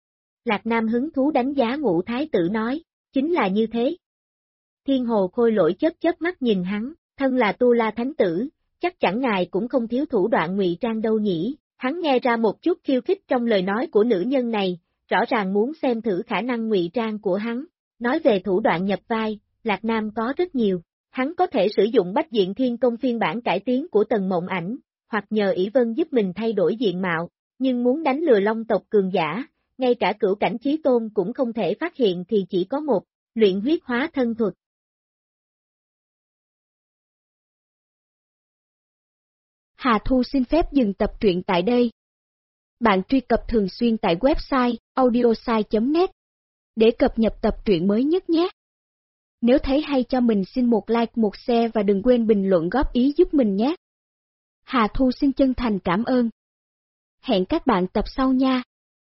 S2: Lạc Nam hứng thú đánh giá ngũ thái tử nói, chính là như thế. Thiên hồ khôi lỗi chớp mắt nhìn hắn, thân là tu la thánh tử, chắc chẳng ngài cũng không thiếu thủ đoạn ngụy trang đâu nhỉ, hắn nghe ra một chút khiêu khích trong lời nói của nữ nhân này, rõ ràng muốn xem thử khả năng ngụy trang của hắn, nói về thủ đoạn nhập vai, Lạc Nam có rất nhiều, hắn có thể sử dụng Bách Diện Thiên Công phiên bản cải tiến của Tần Mộng Ảnh, hoặc nhờ ỷ Vân giúp mình thay đổi diện mạo, nhưng muốn đánh lừa long tộc cường giả, ngay cả cửu cảnh chí tôn cũng không thể phát hiện thì chỉ có một, luyện huyết hóa thân thuật.
S1: Hà Thu xin phép dừng tập truyện tại đây. Bạn truy cập thường xuyên tại website audiosai.net để cập nhật tập truyện mới nhất nhé. Nếu thấy hay cho mình xin một like, một share và đừng quên bình luận góp ý giúp mình nhé. Hà Thu xin chân thành cảm ơn. Hẹn các bạn tập sau nha.